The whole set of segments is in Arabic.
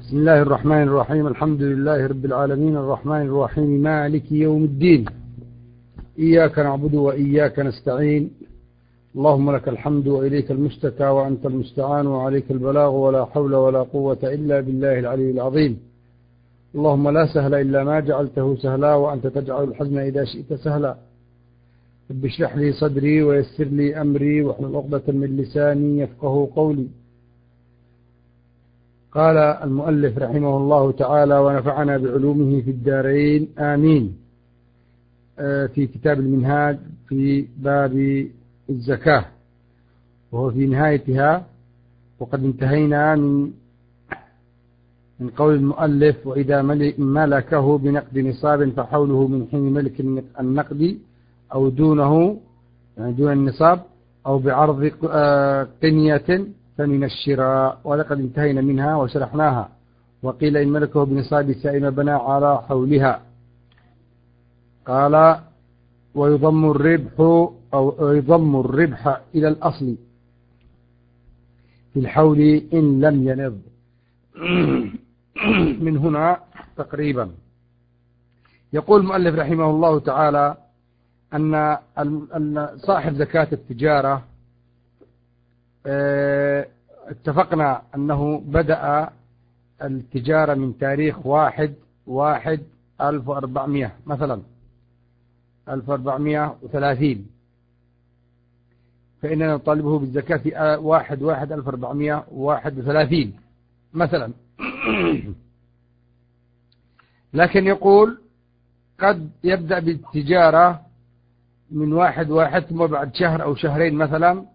بسم الله الرحمن الرحيم. الحمد لله رب العالمين الرحمن الرحيم مالك يوم الدين. إياك نعبد وإياك نستعين. اللهم لك الحمد وإليك المشتكى وأنت المستعان وعليك البلاغ ولا حول ولا قوة إلا بالله العلي العظيم. اللهم لا سهل إلا ما جعلته سهلا وأنت تجعل الحزن إذا شئت سهلا. رب اشرح لي صدري ويسر لي أمري واحلل عقدة من لساني يفقه قولي. قال المؤلف رحمه الله تعالى ونفعنا بعلومه في الدارين آمين. في كتاب المنهاج في باب الزكاة، وهو في نهايتها، وقد انتهينا من قول المؤلف: وإذا ملكه بنقد نصاب فحوله من حين ملك النقد أو دونه، يعني دون النصاب، أو بعرض قنية فمن الشراء. ولقد انتهينا منها وشرحناها. وقيل إن ملكه بنصاب سائم بنى على حولها. قال: ويضم الربح إلى الأصل في الحول إن لم ينض. من هنا تقريبا يقول المؤلف رحمه الله تعالى أن صاحب زكاة التجارة اتفقنا أنه بدأ التجارة من تاريخ 1/1/1400 مثلا 1430، فإننا نطالبه بالزكاة في 1/1/1431 مثلا. لكن يقول قد يبدأ بالتجارة من 1/1 ثم بعد شهر أو شهرين مثلا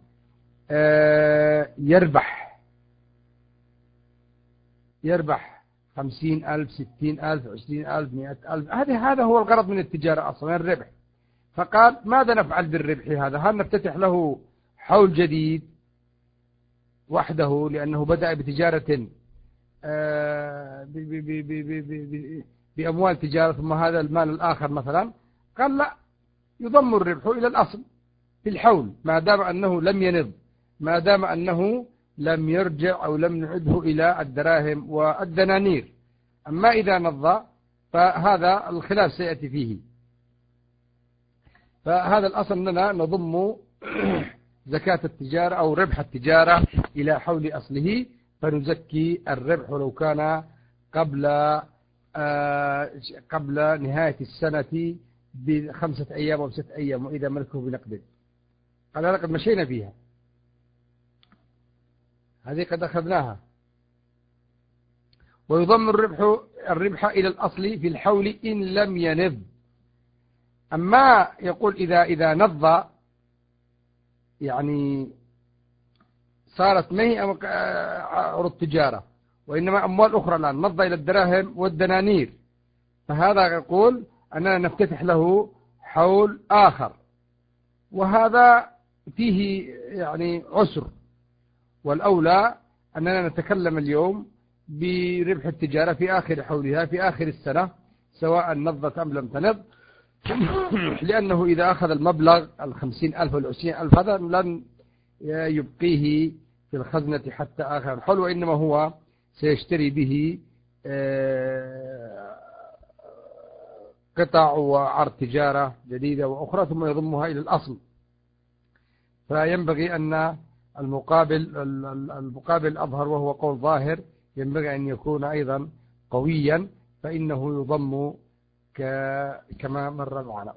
يربح 50,000 60,000 20,000 100,000. هذا هو الغرض من التجارة أصلا، الربح. فقال: ماذا نفعل بالربح هذا؟ هل نفتتح له حول جديد وحده لأنه بدأ بتجارة بأموال تجارة ثم هذا المال الآخر مثلا؟ قال: لا، يضم الربح إلى الأصل في الحول ما دام أنه لم ينض، ما دام أنه لم يرجع أو لم نعده إلى الدراهم والدنانير. أما إذا نض فهذا الخلاف سيأتي فيه. فهذا الأصل أننا نضم زكاة التجارة أو ربح التجارة إلى حول أصله، فنزكي الربح لو كان قبل نهاية السنة ب5 أيام أو 6 أيام، وإذا ملكه بنقد. قال: لقد مشينا فيها، هذه قد أخذناها. ويضم الربح إلى الأصل في الحول إن لم ينض. أما يقول إذا نض، يعني صارت ما هي عروض تجارة وإنما أموال أخرى الآن، نض إلى الدراهم والدنانير، فهذا يقول أننا نفتتح له حول آخر، وهذا فيه يعني عسر. والأولى أننا نتكلم اليوم بربح التجارة في آخر حولها في آخر السنة، سواء نضت أم لم تنض، لأنه إذا أخذ المبلغ 50,000 أو 20,000 هذا لن يبقيه في الخزنة حتى آخر الحول، وإنما هو سيشتري به قطع وعرض تجارة جديدة وأخرى ثم يضمها إلى الأصل. فينبغي أن المقابل أظهر، وهو قول ظاهر، ينبغي أن يكون أيضا قويا، فإنه يضم كما مر معنا.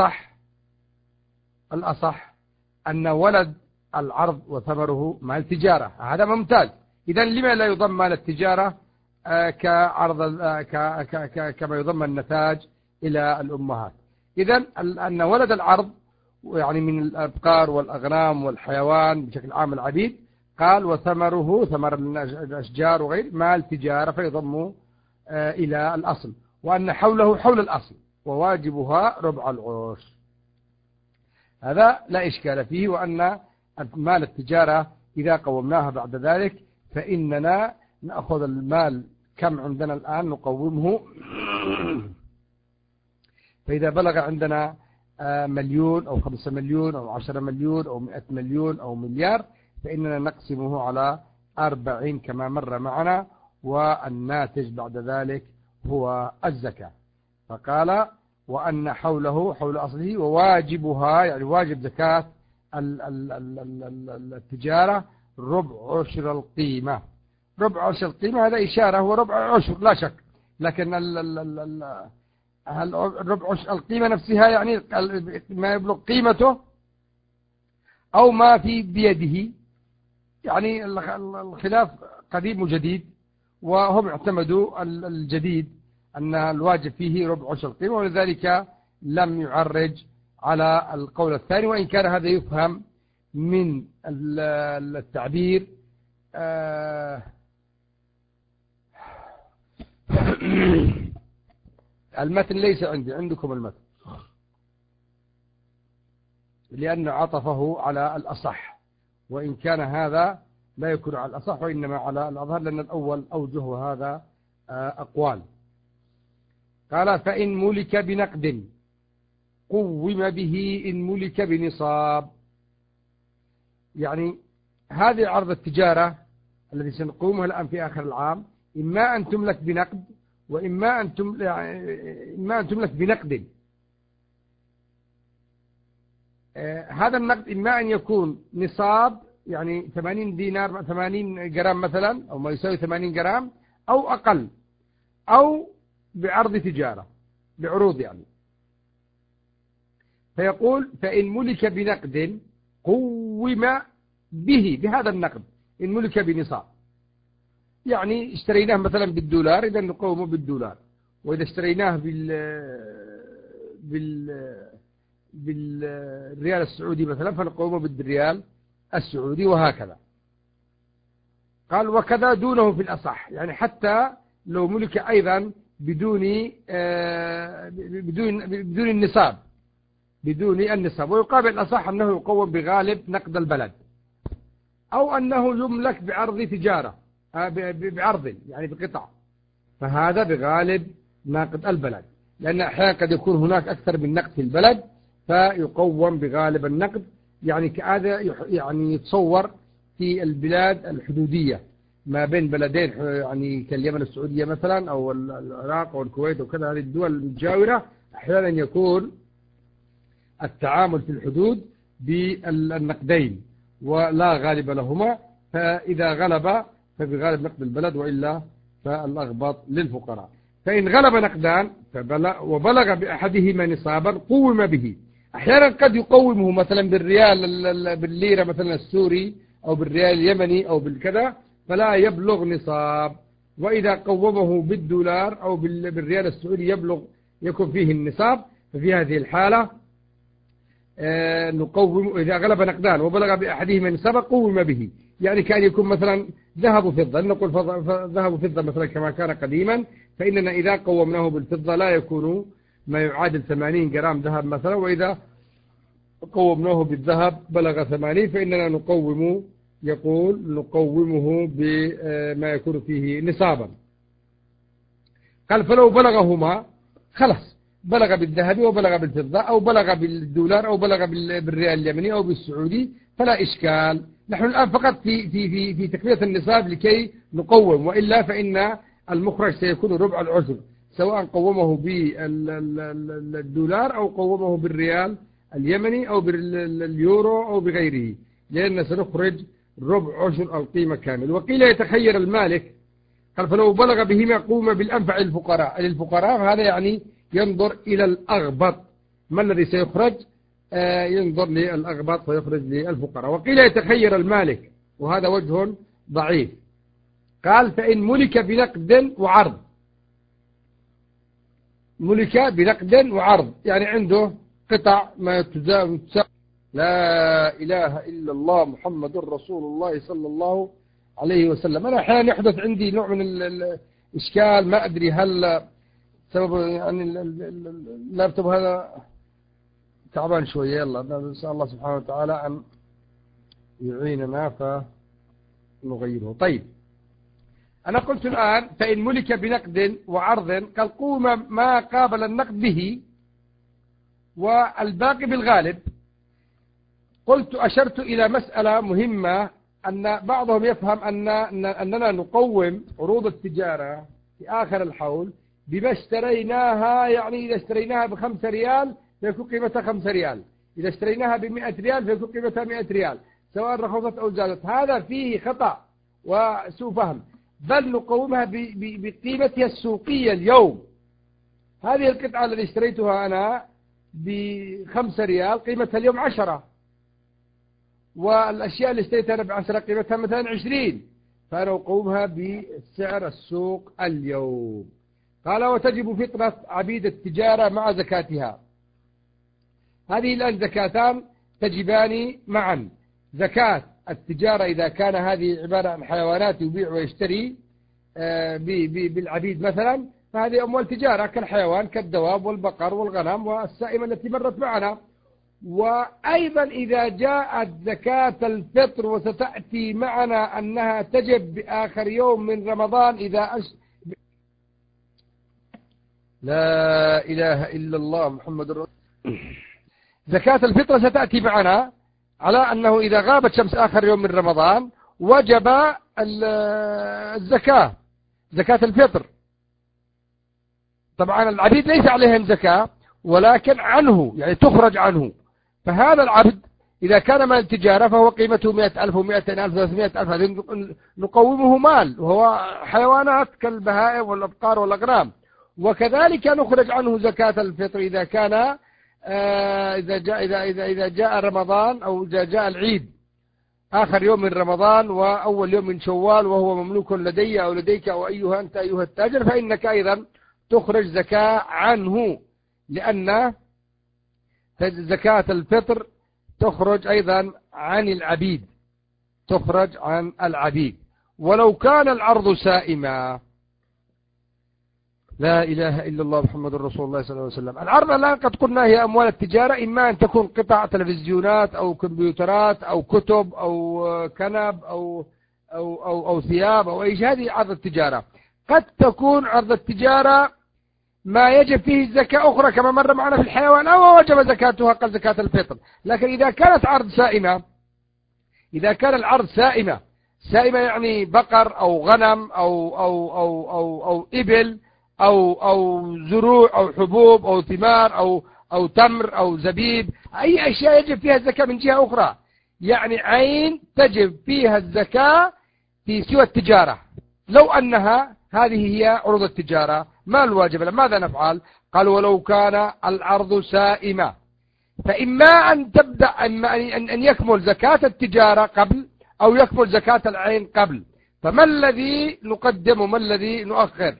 والأصح أن ولد العرض وثمره مال تجارة، هذا ممتاز. إذن لما لا يضم مال التجارة كعرض كما يضم النتاج إلى الأمهات؟ إذن أن ولد العرض يعني من الأبقار والأغنام والحيوان بشكل عام العبيد، قال: وثمره ثمر الأشجار وغير مال تجارة فيضم إلى الأصل، وأن حوله حول الأصل وواجبها ربع العشر. هذا لا إشكال فيه. وأن مال التجارة إذا قومناها بعد ذلك فإننا نأخذ المال كم عندنا الآن نقومه، فإذا بلغ عندنا 1,000,000 أو 5,000,000 أو 10,000,000 أو 100,000,000 أو مليار، فإننا نقسمه على 40 كما مر معنا، والناتج بعد ذلك هو الزكاة. فقال وأن حوله حول أصله وواجبها يعني واجب زكاة التجارة ربع عشر القيمة. ربع عشر القيمة هذا إشارة هو ربع عشر لا شك، لكن ربع عشر القيمة نفسها يعني ما يبلغ قيمته أو ما في بيده، يعني الخلاف قديم وجديد، وهم اعتمدوا الجديد أن الواجب فيه ربع عشر القيمة، ولذلك لم يعرج على القول الثاني، وإن كان هذا يفهم من التعبير المتن ليس عندي، عندكم المتن، لأنه عطفه على الأصح، وإن كان هذا لا يكون على الأصح وإنما على الأظهر، لأن الأول أوجه هذا أقوال. قال فإن ملك بنقد قوم به إن ملك بنصاب. يعني هذه عرض التجارة الذي سنقومها الآن في آخر العام، إما أن تملك بنقد وإما أن تملك بنقد. هذا النقد إما أن يكون نصاب يعني 80 دينار 80 جرام مثلا، أو ما يساوي 80 جرام أو أقل، أو بعرض تجارة بعروض يعني. فيقول فإن ملك بنقد قوم به بهذا النقد إن ملك بنصاب، يعني اشتريناه مثلا بالدولار إذا نقومه بالدولار، وإذا اشتريناه بالريال السعودي مثلا فنقومه بالريال السعودي، وهكذا. قال وكذا دونه في الأصح، يعني حتى لو ملك أيضا بدون النصاب، بدون النصاب. ويقابل الأصح أنه يقوم بغالب نقد البلد، أو أنه يملك بعرض تجارة بعرض يعني بقطع، فهذا بغالب نقد البلد، لأن أحيانا قد يكون هناك أكثر من نقد في البلد فيقوم بغالب النقد. يعني هذا يعني يتصور في البلاد الحدودية ما بين بلدين يعني كاليمن السعودية مثلا أو العراق أو الكويت وكذا، هذه الدول المجاورة أحيانا يكون التعامل في الحدود بالنقدين ولا غالب لهما، فإذا غلب فبغالب نقد البلد، وإلا فالأغبط للفقراء. فإن غلب نقدان وبلغ بأحدهما نصابا قوم به. أحيانا قد يقومه مثلا بالليرة مثلا السوري أو بالريال اليمني أو بالكذا فلا يبلغ نصاب، وإذا قومه بالدولار أو بالريال السعودي يكون فيه النصاب. ففي هذه الحالة نقوم إذا غلب نقدان وبلغ بأحدهما نصابا قوم به. يعني كان يكون مثلا ذهب وفضة، نقول ذهب وفضة مثلا كما كان قديما، فإننا إذا قومناه بالفضة لا يكون ما يعادل 80 جرام ذهب مثلا، وإذا قومناه بالذهب بلغ 80 فإننا نقومه بما يكون فيه نصابا. قال فلو بلغهما خلاص، بلغ بالذهب وبلغ بالفضة أو بلغ بالدولار أو بلغ بالريال اليمني أو بالسعودي فلا إشكال. نحن الآن فقط في تقوية النصاب لكي نقوم، وإلا فإن المخرج سيكون ربع العشر، سواء قومه بالدولار أو قومه بالريال اليمني أو باليورو أو بغيره، لأن سنخرج ربع عشر القيمة كامل. وقيل يتخير المالك، قال فلو بلغ بهما قوم بالأنفع للفقراء، هذا يعني ينظر إلى الأغبط ما الذي سيخرج، ينظر للأغبط ويخرج للفقراء. وقيل يتخير المالك، وهذا وجه ضعيف. قال فإن ملك بنقد وعرض، ملك بنقد وعرض يعني عنده قطع ما تساوي لا إله إلا الله محمد رسول الله صلى الله عليه وسلم. أنا أحيانا يحدث عندي نوع من الإشكال، ما أدري هل سبب يعني اللابتوب هذا تعبان شوية. يلا نسأل الله سبحانه وتعالى أن يعيننا فنغيره. طيب أنا قلت الآن فإن ملك بنقد وعرض، قال قوم ما قابل النقد به والباقي بالغالب. قلت أشرت إلى مسألة مهمة، أن بعضهم يفهم أننا نقوم عروض التجارة في آخر الحول بما اشتريناها، يعني إذا اشتريناها ب5 ريال فيكون قيمتها 5 ريال، إذا اشتريناها ب100 ريال فيكون قيمتها 100 ريال سواء رخصت أو زادت. هذا فيه خطأ وسوء فهم، بل نقومها بقيمتها السوقية اليوم. هذه القطعة التي اشتريتها أنا ب5 ريال قيمتها اليوم 10، والأشياء اللي اشتريتها أنا ب10 قيمتها مثلا 20، فأنا أقومها بسعر السوق اليوم. قال وتجب فطرة عبيد التجارة مع زكاتها. هذه الآن زكاتان تجبان معا. زكاة التجارة إذا كان هذه عبارة عن حيوانات يبيع ويشتري بالعبيد مثلا، فهذه أموال تجارة كالحيوان كالدواب والبقر والغنم والسائمة التي مرت معنا. وأيضا إذا جاءت زكاة الفطر وستأتي معنا أنها تجب بآخر يوم من رمضان لا إله إلا الله محمد رسول الله. زكاة الفطر ستأتي معنا على أنه إذا غابت شمس آخر يوم من رمضان وجب الزكاة، زكاة الفطر. طبعا العبيد ليس عليهم زكاة ولكن عنه، يعني تخرج عنه. فهذا العبد إذا كان مال التجارة فهو قيمته 100,000 و200,000 و300,000، هذه نقومه مال وهو حيوانات كالبهائم والأبقار والأغنام. وكذلك نخرج عنه زكاة الفطر إذا كان إذا جاء رمضان أو إذا جاء العيد آخر يوم من رمضان وأول يوم من شوال وهو مملوك لدي أو لديك أو أنت أيها التاجر، فإنك أيضا تخرج زكاة عنه، لأن زكاة الفطر تخرج أيضا عن العبيد، تخرج عن العبيد ولو كان العرض سائما. لا إله إلا الله محمد رسول الله صلى الله عليه وسلم. العرض الآن قد قلنا هي أموال التجارة، إما أن تكون قطع تلفزيونات أو كمبيوترات أو كتب أو كنب أو ثياب أو أي شيء، هذه عرض التجارة. قد تكون عرض التجارة ما يجب فيه الزكاة أخرى كما مر معنا في الحيوان أو وجب زكاتها قل زكاة الفطر. لكن إذا كانت عرض سائمة، إذا كان العرض سائمة يعني بقر أو غنم أو إبل أو زروع أو حبوب أو ثمار أو تمر أو زبيب، أي أشياء يجب فيها الزكاة من جهة أخرى، يعني عين تجب فيها الزكاة في سوى التجارة. لو أنها هذه هي عروض التجارة ما الواجب؟ ماذا نفعل؟ قال ولو كان العرض سائمة فإما أن تبدأ أن يكمل زكاة التجارة قبل أو يكمل زكاة العين قبل. فما الذي نقدم وما الذي نؤخر؟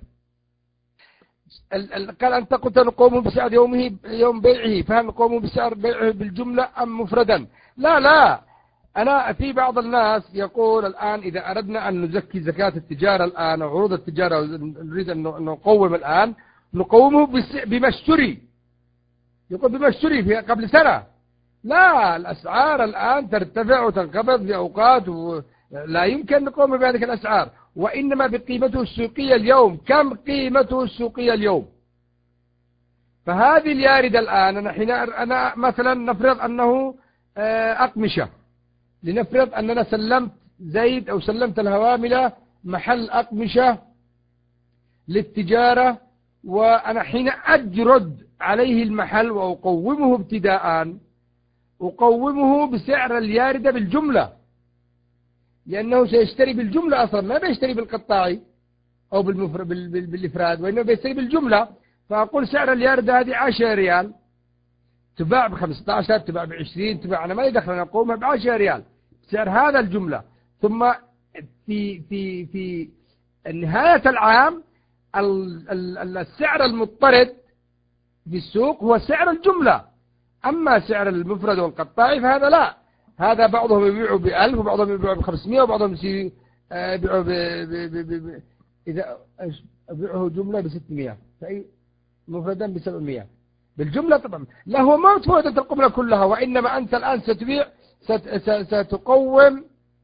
قال أنت قلت نقوم بسعر يوم بيعه، فهل نقوم بسعر بيعه بالجملة أم مفردا؟ لا، أنا في بعض الناس يقول الآن إذا أردنا أن نزكي زكاة التجارة الآن أو عروض التجارة ونريد أن نقوم الآن، نقومه بما اشتري. يقول بما اشتري في قبل سنة. لا، الأسعار الآن ترتفع وتنخفض في أوقات لا يمكن نقوم بهذه الأسعار، وإنما بقيمته السوقية اليوم. كم قيمته السوقية اليوم؟ فهذه الياردة الآن أنا مثلا نفرض أنه أقمشة، لنفرض أننا سلمت زيد أو سلمت الهواملة محل أقمشة للتجارة، وأنا حين أجرد عليه المحل وأقومه ابتداء أقومه بسعر الياردة بالجملة، لأنه سيشتري بالجملة أصلا، ما بيشتري بالقطاعي أو بالإفراد، وإنه بيشتري بالجملة. فأقول سعر الياردة هذه 10 ريال، تباع ب15، تباع ب20، تباع، أنا ما يدخل، أنا أقومها ب10 ريال سعر هذا الجملة. ثم في نهاية العام السعر المضطرد في السوق هو سعر الجملة. أما سعر المفرد والقطاعي فهذا لا، هذا بعضهم يبيعوا ب1000 وبعضهم يبيعوا ب500 وبعضهم يبيعوا إذا يبيعه جملة ب600 فأي مفردا ب700 بالجملة. طبعا لا، هو ما تفوت القملة كلها، وإنما أنت الآن ستبيع ستقوم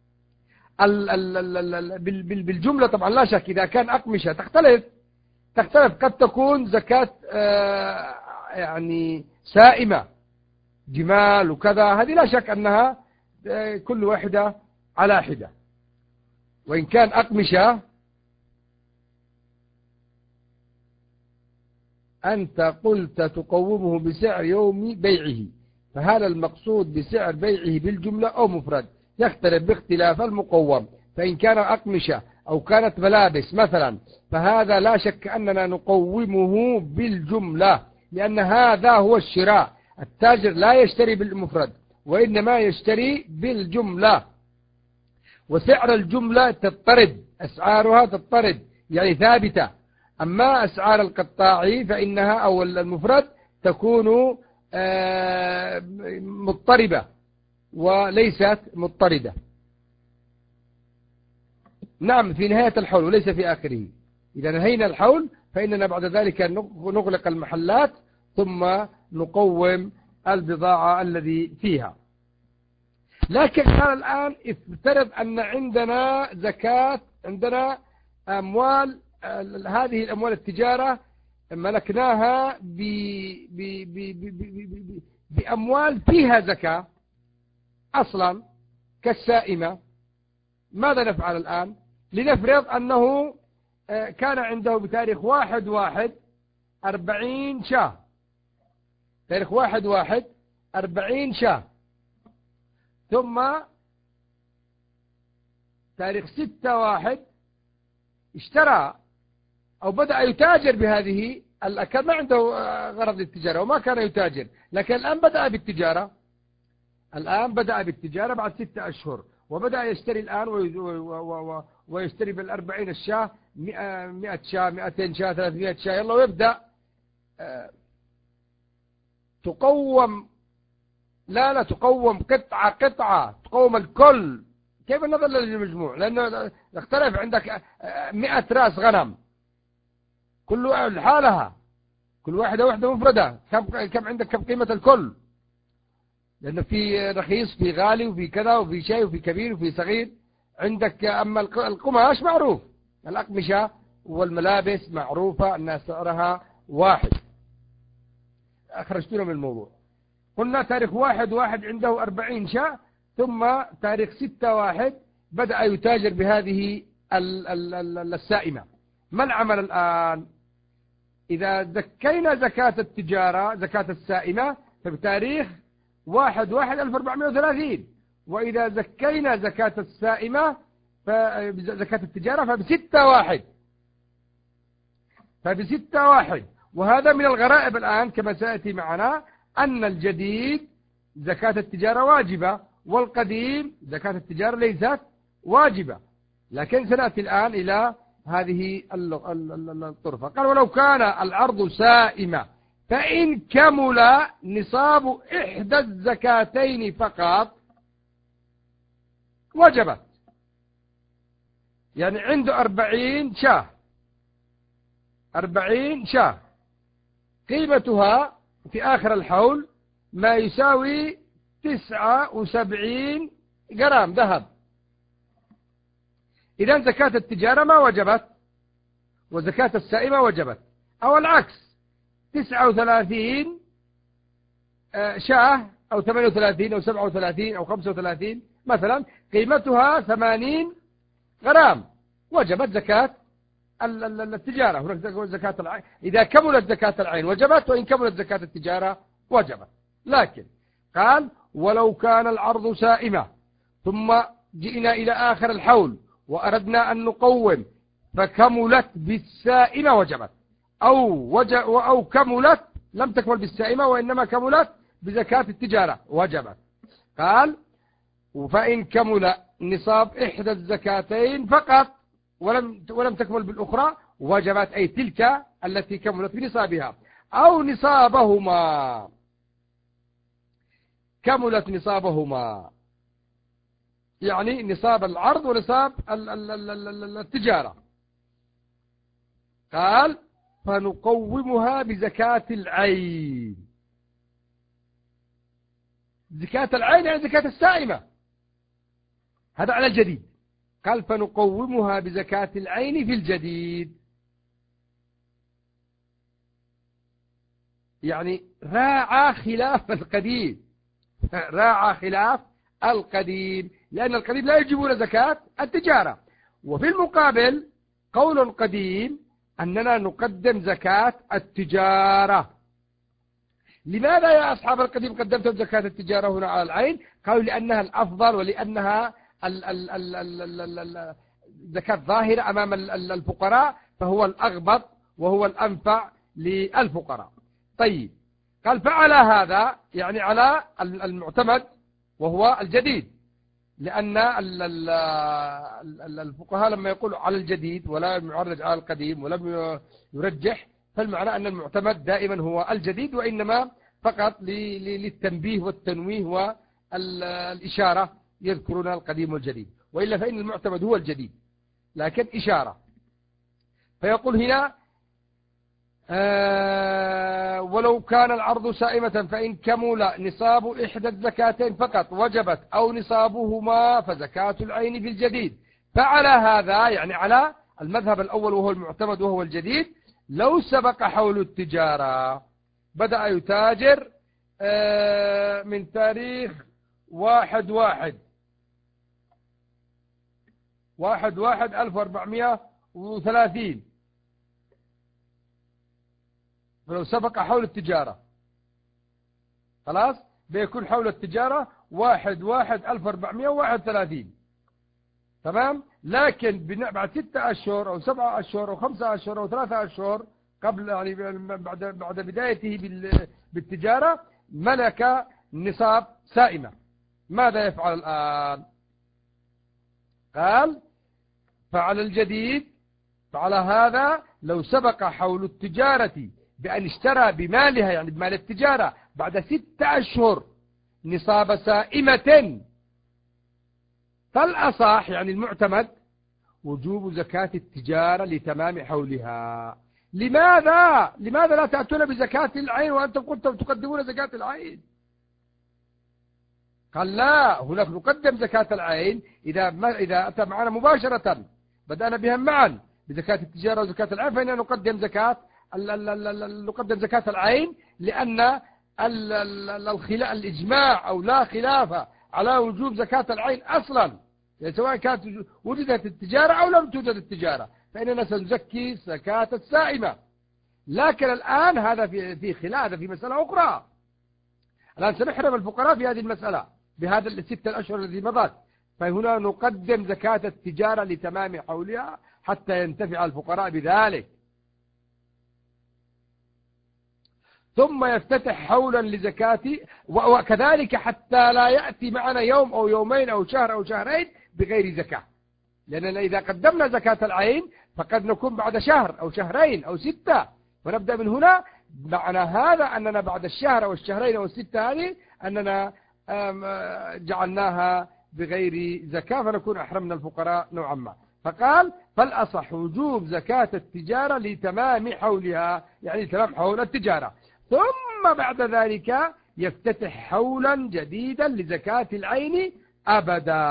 بالجملة. طبعا لا شك إذا كان أقمشة تختلف، قد تكون زكاة يعني سائمة، جمال وكذا، هذه لا شك أنها كل واحدة على حدة. وإن كان أقمشة أنت قلت تقومه بسعر يوم بيعه، فهل المقصود بسعر بيعه بالجملة أو مفرد؟ يختلف باختلاف المقوم. فإن كان أقمشة أو كانت ملابس مثلا، فهذا لا شك أننا نقومه بالجملة، لأن هذا هو الشراء. التاجر لا يشتري بالمفرد وإنما يشتري بالجملة، وسعر الجملة تضطرد، أسعارها تضطرد يعني ثابتة. أما أسعار القطاع فإنها أو المفرد تكون مضطربة وليست مضطردة. نعم، في نهاية الحول وليس في آخره. إذا نهينا الحول فإننا بعد ذلك نغلق المحلات ثم نقوم البضاعة الذي فيها. لكن قال الآن افترض أن عندنا زكاة، عندنا أموال، هذه الأموال التجارة ملكناها بأموال فيها زكاة أصلا كالسائمة. ماذا نفعل الآن؟ لنفرض أنه كان عنده بتاريخ 1/1/40 شاه، تاريخ 1/1/40 شاه، ثم تاريخ 6/1 اشترى أو بدأ يتاجر بهذه كان ما عنده غرض للتجارة وما كان يتاجر، لكن الآن بدأ بالتجارة. الآن بدأ بالتجارة بعد 6 أشهر، وبدأ يشتري الآن ويشتري بال40 الشاه 100 شاه 200 شاه 300 شاه، يلا، ويبدأ تقوم. لا تقوم قطعة قطعة، تقوم الكل. كيف النظر للمجموع؟ لأنه يختلف. عندك 100 رأس غنم كل لحالها، كل واحدة وحدة مفردة. كم عندك؟ كم قيمة الكل؟ لأنه في رخيص، في غالي، وفي كذا، وفي شيء، وفي كبير، وفي صغير. عندك أما القماش معروف، الأقمشة والملابس معروفة أن سعرها واحد. أخرجتنا من الموضوع. قلنا تاريخ 1/1 عنده 40 شاة، ثم تاريخ 6/1 بدأ يتاجر بهذه السائمة. ما العمل الآن؟ إذا زكينا زكاة التجارة، زكاة السائمة، فبتاريخ 1/1/1430. وإذا زكينا زكاة السائمة زكاة التجارة فب6/1. وهذا من الغرائب الآن كما سيأتي معنا، أن الجديد زكاة التجارة واجبة، والقديم زكاة التجارة ليست واجبة. لكن سنأتي الآن إلى هذه الطرفة. قال: ولو كان العرض سائمة فإن كمل نصاب إحدى الزكاتين فقط وجبت. يعني عنده 40 شاه، 40 شاه قيمتها في آخر الحول ما يساوي 79 جرام ذهب. إذا زكاة التجارة ما وجبت وزكاة السائمة وجبت، أو العكس، 39 شاه أو 38 أو 37 أو 35 مثلا قيمتها 80 غرام، وجبت زكاة التجارة. هناك زكاة العين، إذا كملت زكاة العين وجبت، وإن كملت زكاة التجارة وجبت. لكن قال: ولو كان العرض سائمة ثم جئنا إلى آخر الحول وأردنا أن نقوم فكملت بالسائمة وجبت، أو كملت لم تكمل بالسائمة وإنما كملت بزكاة التجارة وجبت. قال: فإن كمل نصاب إحدى الزكاتين فقط ولم تكمل بالأخرى وجبت، أي تلك التي كملت بنصابها، أو نصابهما، كملت نصابهما، يعني نصاب العرض ونصاب التجارة. قال: فنقومها بزكاة العين. زكاة العين يعني زكاة السائمة، هذا على الجديد. قال: فنقومها بزكاة العين في الجديد. يعني راعى خلاف القديم، راعى خلاف القديم، لأن القديم لا يجيبون زكاة التجارة. وفي المقابل قول قديم أننا نقدم زكاة التجارة. لماذا يا أصحاب القديم قدمتم زكاة التجارة هنا على العين؟ قالوا لأنها الأفضل، ولأنها زكاة ظاهرة أمام الفقراء، فهو الأغبط وهو الأنفع للفقراء. طيب، قال فعلى هذا يعني على المعتمد وهو الجديد، لأن الفقهاء لما يقولوا على الجديد ولا يعرج على القديم ولم يرجح، فالمعنى أن المعتمد دائما هو الجديد، وإنما فقط للتنبيه والتنويه والإشارة يذكرون القديم والجديد، وإلا فإن المعتمد هو الجديد لكن إشارة. فيقول هنا ولو كان العرض سائمة فإن كمل نصاب إحدى الزكاتين فقط وجبت، أو نصابهما فزكاة العين في الجديد. فعلى هذا يعني على المذهب الأول وهو المعتمد وهو الجديد، لو سبق حول التجارة بدأ يتاجر من تاريخ 1/1/1430، فلو سبق حول التجارة خلاص بيكون حول التجارة 1/1/1431، تمام. لكن بعد 6 أشهر أو 7 أشهر أو 5 أشهر أو 3 أشهر قبل يعني بعد بدايته بالتجارة ملك نصاب سائمة، ماذا يفعل الآن؟ قال فعلى الجديد، فعلى هذا لو سبق حول التجارة بأن اشترى بمالها يعني بمال التجارة بعد 6 أشهر نصاب سائمة، فالأصح يعني المعتمد وجوب زكاة التجارة لتمام حولها. لماذا لا تأتون بزكاة العين وأنتم كنتم تقدمون زكاة العين؟ قال لا، هناك نقدم زكاة العين إذا أتى معنا مباشرة، بدأنا بها معا بزكاة التجارة وزكاة العين، فإننا نقدم زكاة العين، لأن الإجماع أو لا خلاف على وجوب زكاة العين أصلا، يعني سواء كانت وجدت التجارة أو لم توجد التجارة فإننا سنزكي زكاة السائمة. لكن الآن هذا في خلاف، هذا في مسألة أخرى. الآن سنحرم الفقراء في هذه المسألة بهذا 6 أشهر الذي مضت، فهنا نقدم زكاة التجارة لتمام حولها حتى ينتفع الفقراء بذلك، ثم يفتتح حولا لزكاة، وكذلك حتى لا يأتي معنا يوم أو يومين أو شهر أو شهرين بغير زكاة، لأننا إذا قدمنا زكاة العين فقد نكون بعد شهر أو شهرين أو 6، ونبدأ من هنا. معنى هذا أننا بعد الشهر أو الشهرين أو 6 هذه أننا جعلناها بغير زكاة، فنكون أحرمنا الفقراء نوعا ما. فقال فالأصح وجوب زكاة التجارة لتمام حولها، يعني تمام حول التجارة، ثم بعد ذلك يفتتح حولا جديدا لزكاة العين أبدا.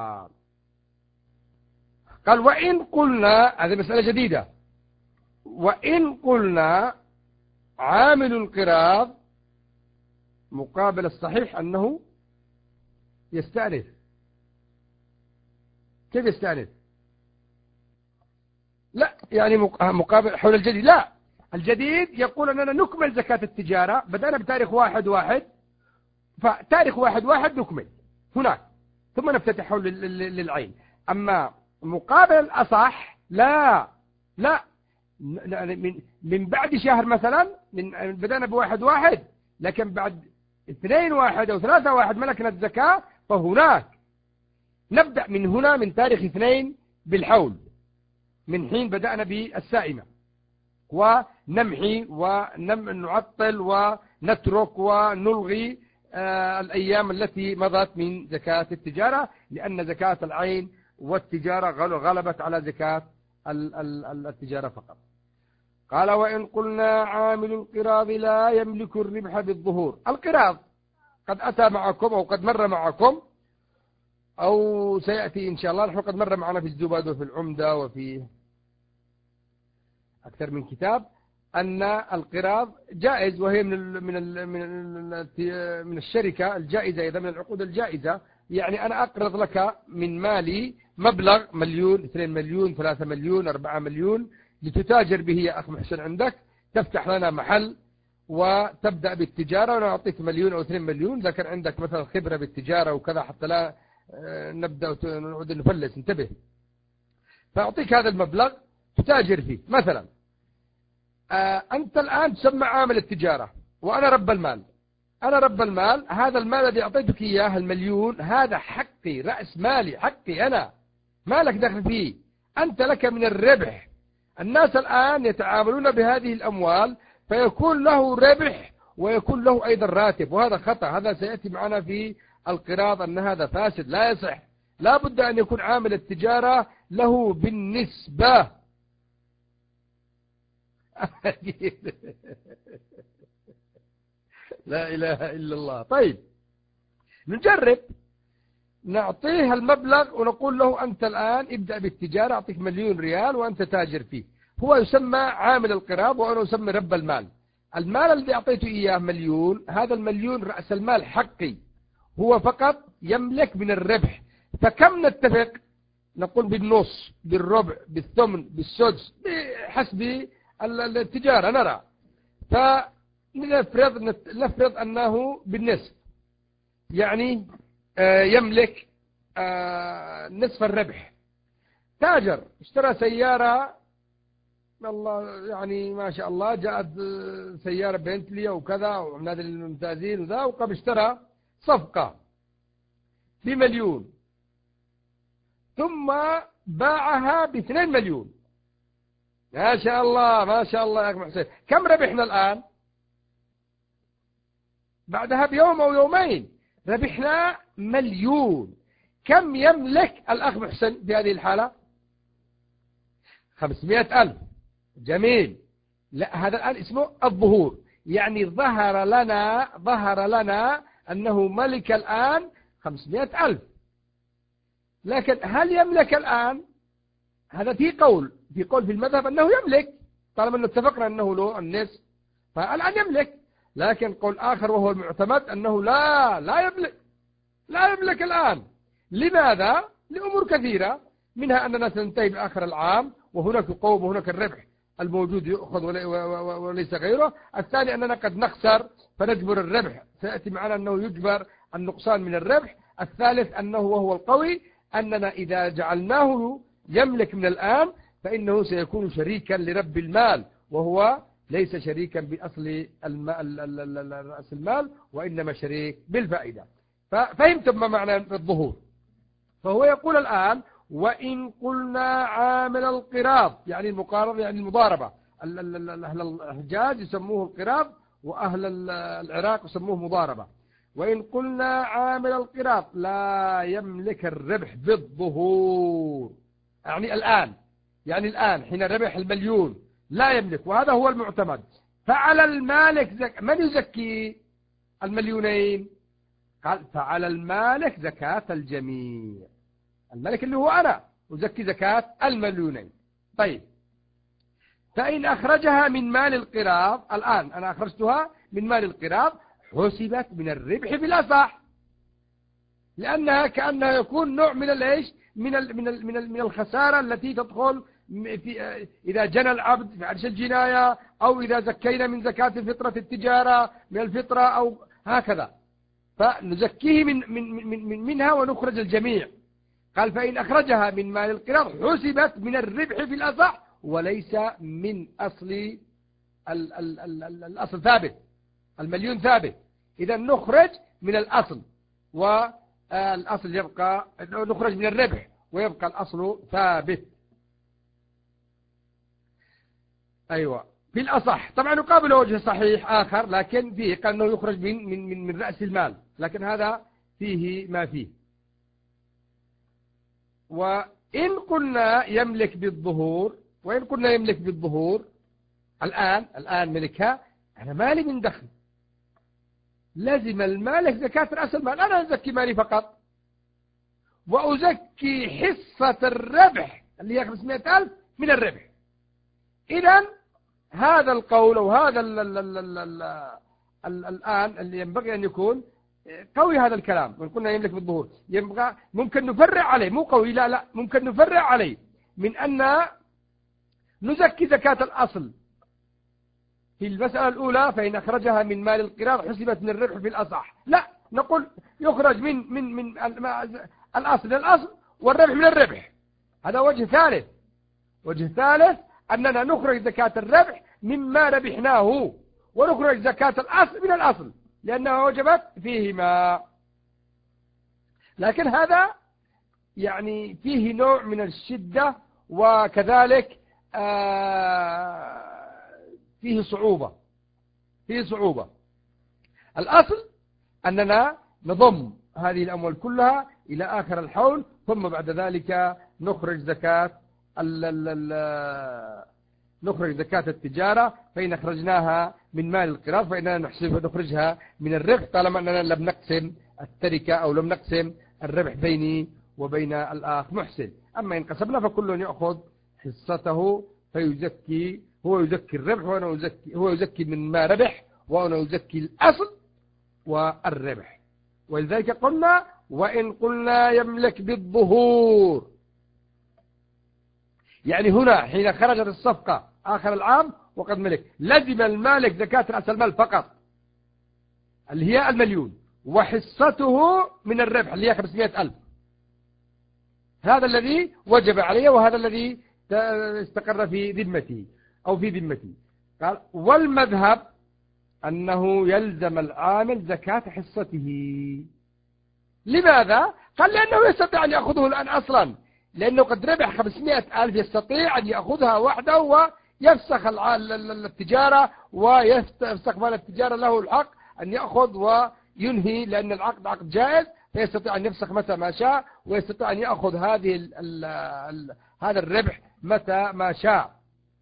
قال وإن قلنا، هذه مسألة جديدة، وإن قلنا عامل القراض مقابل الصحيح أنه يستأنف. كيف يستأنف؟ لا يعني مقابل حول الجديد، لا، الجديد يقول أننا نكمل زكاة التجارة، بدأنا بتاريخ 1/1، فتاريخ 1/1 نكمل هناك، ثم نفتتح حول للعين. أما مقابل الأصح لا من بعد شهر مثلا، بدأنا ب1/1، لكن بعد 2/1 أو 3/1 ملكنا الزكاة، فهناك نبدأ من هنا من تاريخ 2 بالحول، من حين بدأنا بالسائمة، ونمحي ونعطل ونترك ونلغي الأيام التي مضت من زكاة التجارة، لأن زكاة العين والتجارة غلبت على زكاة التجارة فقط. قال وإن قلنا عامل القراض لا يملك الربح بالظهور. القراض قد أتى معكم أو قد مر معكم أو سيأتي إن شاء الله، نحن قد مر معنا في الزبد وفي العمدة وفي أكثر من كتاب أن القراض جائز، وهي من الشركة الجائزة، إذا من العقود الجائزة يعني أنا أقرض لك من مالي مبلغ 1,000,000 2,000,000 3,000,000 4,000,000 لتتاجر به يا أخ محسن عندك، تفتح لنا محل وتبدأ بالتجارة، وأنا أعطيك 1,000,000 أو 2,000,000 إذا كان عندك مثلا خبرة بالتجارة وكذا، حتى لا نبدأ نعود نفلس، انتبه. فأعطيك هذا المبلغ تتاجر فيه مثلا. أنت الآن تسمى عامل التجارة وأنا رب المال. أنا رب المال، هذا المال الذي أعطيتك إياه 1,000,000 هذا حقي، رأس مالي، حقي أنا، ما لك دخل فيه، أنت لك من الربح. الناس الآن يتعاملون بهذه الأموال فيكون له ربح ويكون له أيضا راتب، وهذا خطأ. هذا سيأتي معنا في القراض أن هذا فاسد لا يصح. لا بد أن يكون عامل التجارة له بالنسبة. لا إله إلا الله. طيب نجرب، نعطيه المبلغ ونقول له أنت الآن ابدأ بالتجارة، أعطيك 1,000,000 ريال وأنت تاجر فيه. هو يسمى عامل القراض وأنا أسمي رب المال. المال الذي أعطيته إياه 1,000,000، هذا 1,000,000 رأس المال حقي، هو فقط يملك من الربح. فكم نتفق؟ نقول بالنص، بالربع، بالثمن، بالسدس، بحسب التجارة نرى. فنفرض أنه بالنصف، يعني يملك نصف الربح. تاجر اشترى سيارة، والله يعني ما شاء الله، جاءت سيارة بنتلي وكذا ومن هذه الممتازين وذا، وقام اشترى صفقة ب1,000,000 ثم باعها ب2,000,000. ما شاء الله ما شاء الله يا أخي محسن. كم ربحنا الآن؟ بعدها بيوم أو يومين ربحنا 1,000,000. كم يملك الأخ محسن بهذه الحالة؟ 500,000. جميل. لا، هذا الآن اسمه الظهور، يعني ظهر لنا أنه ملك الآن 500,000. لكن هل يملك الآن؟ هذا في قول في المذهب أنه يملك، طالما أنه اتفقنا أنه له النصف فالآن يملك. لكن قول آخر وهو المعتمد أنه لا يملك الآن. لماذا؟ لأمور كثيرة، منها أننا سننتهي بآخر العام وهناك قوم وهناك الربح الموجود يؤخذ وليس غيره. الثاني أننا قد نخسر فنجبر الربح، سيأتي معنا أنه يجبر النقصان من الربح. الثالث أنه وهو القوي أننا إذا جعلناه يملك من الآن فإنه سيكون شريكا لرب المال، وهو ليس شريكا بأصل رأس المال وإنما شريك بالفائدة. ففهمتم ما معنى الظهور؟ فهو يقول الآن وإن قلنا عامل القراض، يعني المقارضة يعني المضاربة. أهل الحجاز يسموه القراض وأهل العراق يسموه مضاربة. وإن قلنا عامل القراض لا يملك الربح بالظهور، يعني الآن حين ربح 1,000,000 لا يملك، وهذا هو المعتمد. فعلى المالك من يزكي 2,000,000؟ قال فعلى المالك زكاة الجميع. الملك اللي هو أنا أزكي زكاة 2,000,000. طيب فإن أخرجها من مال القراض، الآن أنا أخرجتها من مال القراض، حسبت من الربح بالأصح، لأنها كأنها يكون نوع من الإيش، من الخسارة التي تدخل في إذا جنى العبد في عرش الجناية، أو إذا زكينا من زكاة فطرة التجارة من الفطرة أو هكذا، فنزكيه منها ونخرج الجميع. قال فإن أخرجها من مال القراض حسبت من الربح في الأصح وليس من أصل الأصل ثابت، 1,000,000 ثابت. إذا نخرج من الأصل والأصل يبقى، نخرج من الربح ويبقى الأصل ثابت. أيوة في الأصح. طبعا يقابل وجه صحيح آخر لكن فيه قال أنه يخرج من رأس المال، لكن هذا فيه ما فيه. وإن قلنا يملك بالظهور، الآن ملكها، أنا مالي من دخل، لازم المالك زكاة رأس المال. أنا أزكي مالي فقط وأزكي حصة الربح اللي هي 500,000 من الربح. إذن هذا القول وهذا الآن اللي ينبغي أن يكون قوي هذا الكلام، من قلنا يملك بالظهور يبقى ممكن نفرع عليه، مو قوي، لا ممكن نفرع عليه من أن نزكي زكاة الأصل في المسألة الأولى، فإن أخرجها من مال القراض حسبت من الربح في الأصح. لا، نقول يخرج من الأصل والربح من الربح. هذا وجه ثالث. وجه ثالث أننا نخرج زكاة الربح مما ربحناه، ونخرج زكاة الأصل من الأصل لأنها وجبت فيهما. لكن هذا يعني فيه نوع من الشدة، وكذلك فيه صعوبة. الأصل أننا نضم هذه الأموال كلها إلى آخر الحول، ثم بعد ذلك نخرج زكاة التجارة. فإن أخرجناها من مال القراض فإننا نخرجها من الربح، طالما أننا لم نقسم التركة أو لم نقسم الربح بيني وبين الآخ محسن. أما إن قسمنا فكل يأخذ حصته فيزكي، هو يزكي الربح هو يزكي من ما ربح، وأنا يزكي الأصل والربح. ولذلك قلنا وإن قلنا يملك بالظهور، يعني هنا حين خرجت الصفقة آخر العام وقد ملك، لزم المالك زكاة رأس المال فقط اللي هي 1,000,000 وحصته من الربح اللي هي 500,000. هذا الذي وجب عليه، وهذا الذي استقر في ذمتي أو في ذمتي. قال والمذهب أنه يلزم العامل زكاة حصته. لماذا؟ قال لأنه يستطيع أن يأخذه الآن أصلا، لأنه قد ربح 500,000 يستطيع أن يأخذها وحده ويفسخ التجارة، ويفسخ مال التجارة له الحق أن يأخذ وينهي، لأن العقد عقد جائز، فيستطيع أن يفسخ متى ما شاء، ويستطيع أن يأخذ هذا الربح متى ما شاء.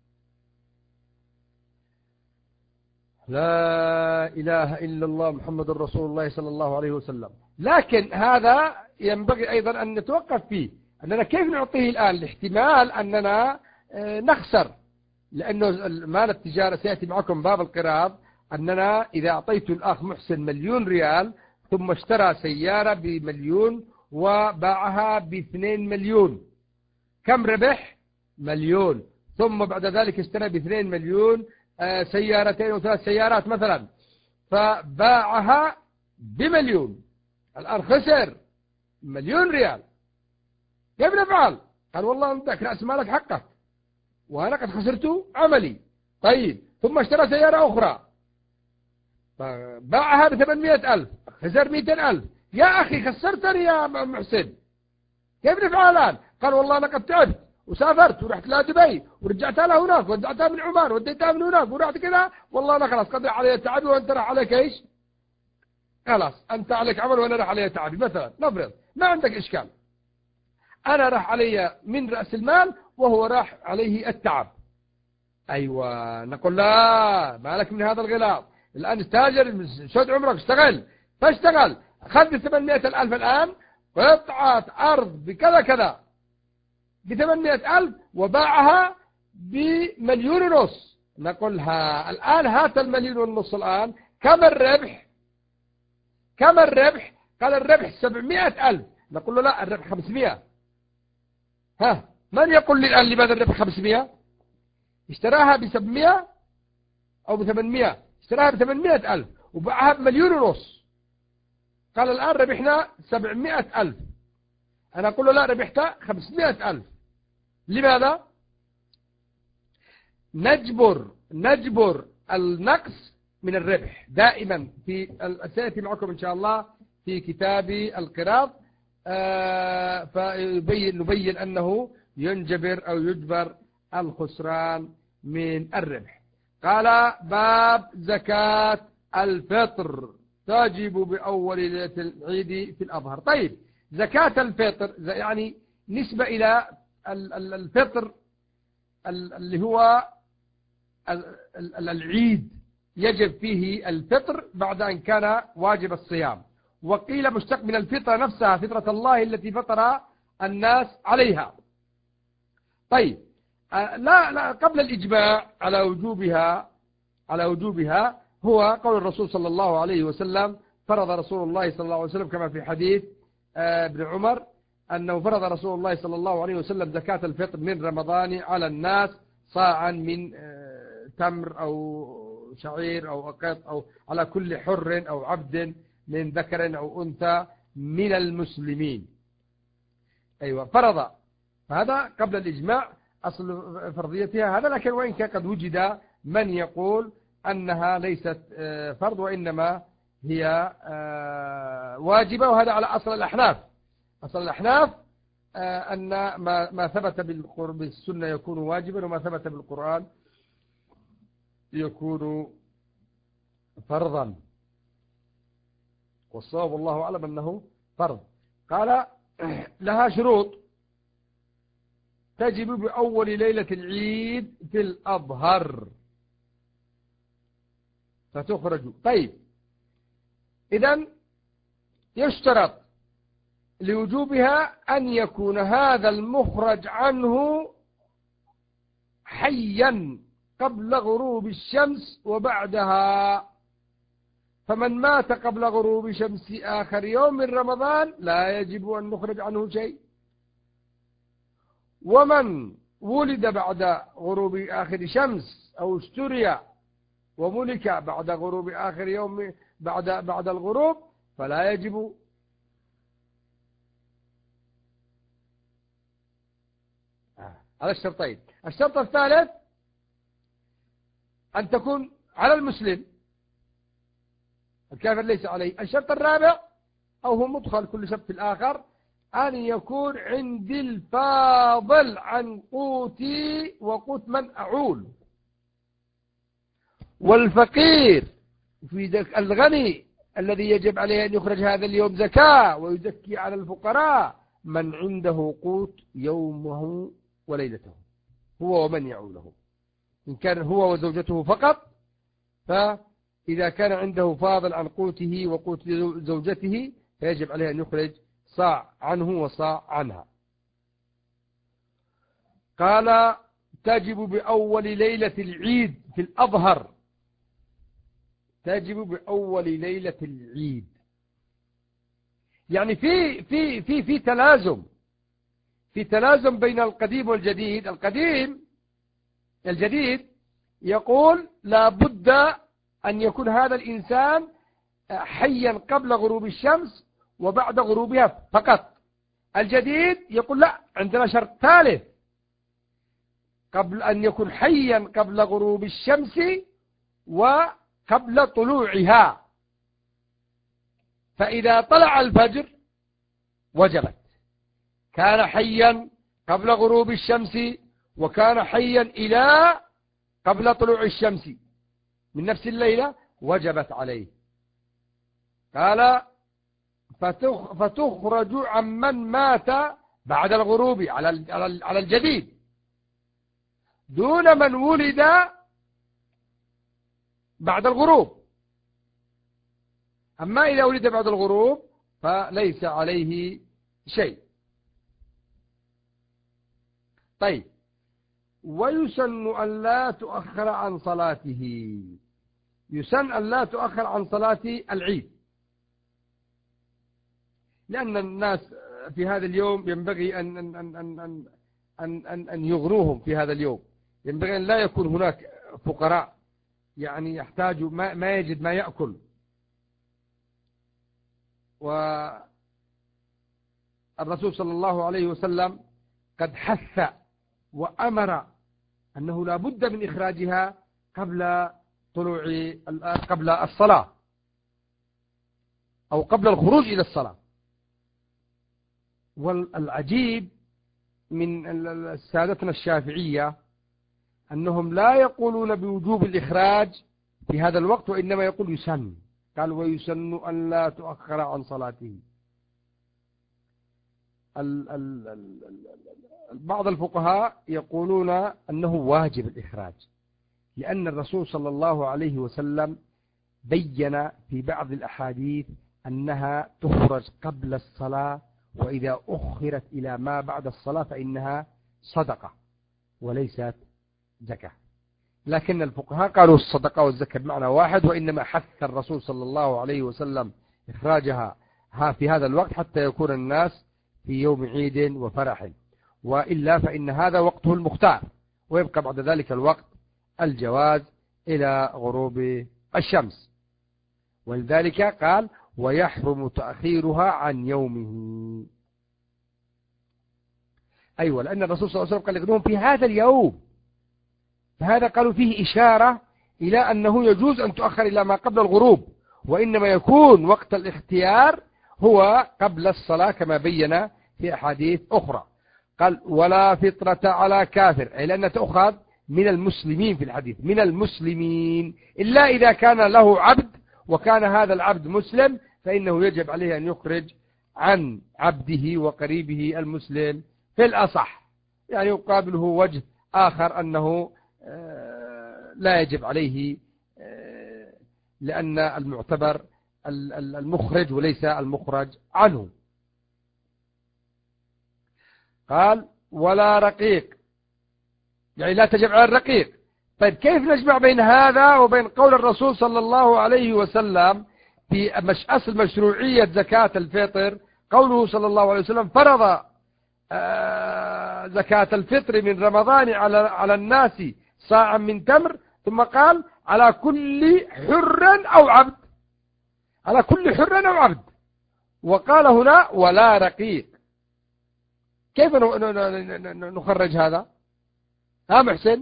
لا إله إلا الله محمد رسول الله صلى الله عليه وسلم. لكن هذا ينبغي أيضا أن نتوقف فيه، أننا كيف نعطيه الآن؟ الاحتمال أننا نخسر، لأنه مال التجارة سيأتي معكم باب القراض، أننا إذا أعطيت الأخ محسن 1,000,000 ريال ثم اشترى سيارة ب1,000,000 وباعها ب2,000,000، كم ربح؟ 1,000,000. ثم بعد ذلك اشترى ب2,000,000 سيارتين وثلاث سيارات مثلا، فباعها ب1,000,000، الآن خسر 1,000,000 ريال. كيف نفعل؟ قال والله عندك رأس مالك حقك، وأنا قد خسرت عملي. طيب، ثم اشترى سيارة أخرى فباعها ب800,000، خسر 200,000. يا أخي خسرتني يا محسن، كيف نفعل الآن؟ قال والله أنا قد تعبت وسافرت ورحت لدبي ورجعت لها هناك، ودعتها من عمان وديتها من هناك ورحت كذا، والله أنا خلاص قضي علي تعبي وأنت راح عليك إيش؟ خلاص أنت عليك عمل وأنا راح علي تعبي مثلا، نفرض ما عندك إشكال، أنا راح علي من رأس المال وهو راح عليه التعب. أيوة، نقول لا، ما لك من هذا الغلاظ، الآن استاجر، شد عمرك، اشتغل، فاشتغل، أخذ 800,000 الآن، قطعة أرض بكذا كذا ب800,000 وباعها ب1,500,000. نقولها الآن هات 1,500,000 الآن، كم الربح؟ كم الربح؟ قال الربح 700,000. نقول له لا، الربح 500. ها، من يقول لي الآن لماذا الربح 500؟ اشتراها ب700 أو ب800، اشتراها ب800,000 وباعها ب1,500,000. قال الآن ربحنا 700,000. أنا أقول له لا، ربحت 500,000. لماذا؟ نجبر النقص من الربح دائما. سيأتي معكم إن شاء الله في كتاب القراض، فنبين أنه ينجبر أو يجبر الخسران من الربح. قال باب زكاة الفطر تجب بأول ليلة العيد في الأظهر. طيب، زكاة الفطر يعني نسبة إلى الفطر اللي هو العيد، يجب فيه الفطر بعد أن كان واجب الصيام، وقيل مشتق من الفطرة نفسها، فطرة الله التي فطر الناس عليها. طيب، لا قبل الإجماع على وجوبها هو قول الرسول صلى الله عليه وسلم فرض رسول الله صلى الله عليه وسلم كما في حديث ابن عمر أنه فرض رسول الله صلى الله عليه وسلم زكاة الفطر من رمضان على الناس صاعا من تمر أو شعير أو أقط أو على كل حر أو عبد من ذكر أو أنثى من المسلمين. أيوة فرض، فهذا قبل الإجماع أصل فرضيتها هذا، لكن وإن كان قد وجد من يقول أنها ليست فرض وإنما هي واجبة، وهذا على أصل الأحناف. أصل الأحناف أن ما ثبت بالسنة يكون واجبا، وما ثبت بالقرآن يكون فرضا، والصواب والله أعلم أنه فرض. قال لها شروط تجب بأول ليلة العيد في الأظهر فتخرج. طيب إذن يشترط لوجوبها أن يكون هذا المخرج عنه حيا قبل غروب الشمس وبعدها، فمن مات قبل غروب شمس آخر يوم من رمضان لا يجب أن نخرج عنه شيء، ومن ولد بعد غروب آخر شمس أو اشتري وملك بعد غروب آخر يوم بعد الغروب فلا يجب. هذا الشرطين. الشرط الثالث أن تكون على المسلم، الكافر ليس عليه. الشرط الرابع أو هو مدخل كل شرط في الآخر، أن يكون عندي الفاضل عن قوتي وقوت من أعول، والفقير في الغني الذي يجب عليه أن يخرج هذا اليوم زكاة ويزكي على الفقراء من عنده قوت يومه وليلته، هو ومن يعوله. إن كان هو وزوجته فقط، فإذا كان عنده فاضل عن قوته وقوت زوجته فيجب عليه أن يخرج صاع عنه وصاع عنها. قال تجب بأول ليلة العيد في الأظهر، تجب بأول ليلة العيد، يعني في تلازم بين القديم والجديد. الجديد يقول لا بد أن يكون هذا الإنسان حيا قبل غروب الشمس وبعد غروبها فقط. الجديد يقول لا، عندنا شرط ثالث، قبل أن يكون حيا قبل غروب الشمس وقبل طلوعها، فإذا طلع الفجر وجبت. كان حيا قبل غروب الشمس وكان حيا إلى قبل طلوع الشمس من نفس الليلة وجبت عليه. قال فتخرج عمن مات بعد الغروب على الجديد دون من ولد بعد الغروب. أما إذا ولد بعد الغروب فليس عليه شيء. طيب، ويسن أن لا تؤخر عن صلاته، يسن أن لا تؤخر عن صلاة العيد، لأن الناس في هذا اليوم ينبغي أن يغروهم في هذا اليوم. ينبغي أن لا يكون هناك فقراء يعني يحتاج ما يجد ما يأكل. والرسول صلى الله عليه وسلم قد حث وأمر أنه لا بد من إخراجها قبل الصلاة أو قبل الخروج إلى الصلاة. والعجيب من سادتنا الشافعية أنهم لا يقولون بوجوب الإخراج في هذا الوقت، وإنما يقول يسن. قال ويسن أن لا تؤخر عن صلاته. بعض الفقهاء يقولون أنه واجب الإخراج، لأن الرسول صلى الله عليه وسلم بين في بعض الأحاديث أنها تخرج قبل الصلاة، وإذا أخرت إلى ما بعد الصلاة فإنها صدقة وليست زكاة. لكن الفقهاء قالوا الصدقة والزكاة بمعنى واحد، وإنما حث الرسول صلى الله عليه وسلم إخراجها في هذا الوقت حتى يكون الناس في يوم عيد وفرح، وإلا فإن هذا وقته المختار، ويبقى بعد ذلك الوقت الجواز إلى غروب الشمس. ولذلك قال ويحرم تأخيرها عن يومه. أيوة، لأن الرسول صلى الله عليه وسلم قال لهم في هذا اليوم، فهذا قالوا فيه إشارة إلى أنه يجوز أن تؤخر إلى ما قبل الغروب، وإنما يكون وقت الاختيار هو قبل الصلاة كما بين في أحاديث أخرى. قال ولا فطرة على كافر، أي لأنها تؤخذ من المسلمين في الحديث، من المسلمين، إلا إذا كان له عبد وكان هذا العبد مسلم فإنه يجب عليه أن يخرج عن عبده وقريبه المسلم في الأصح. يعني يقابله وجه آخر أنه لا يجب عليه، لأن المعتبر المخرج وليس المخرج عنه. قال ولا رقيق، يعني لا تجب على الرقيق. طيب كيف نجمع بين هذا وبين قول الرسول صلى الله عليه وسلم في أصل مشروعية زكاة الفطر؟ قوله صلى الله عليه وسلم فرض زكاة الفطر من رمضان على الناس صاعا من تمر، ثم قال على كل حر أو عبد، على كل حر أو عبد، وقال هنا ولا رقيق. كيف نخرج هذا؟ ها محسن،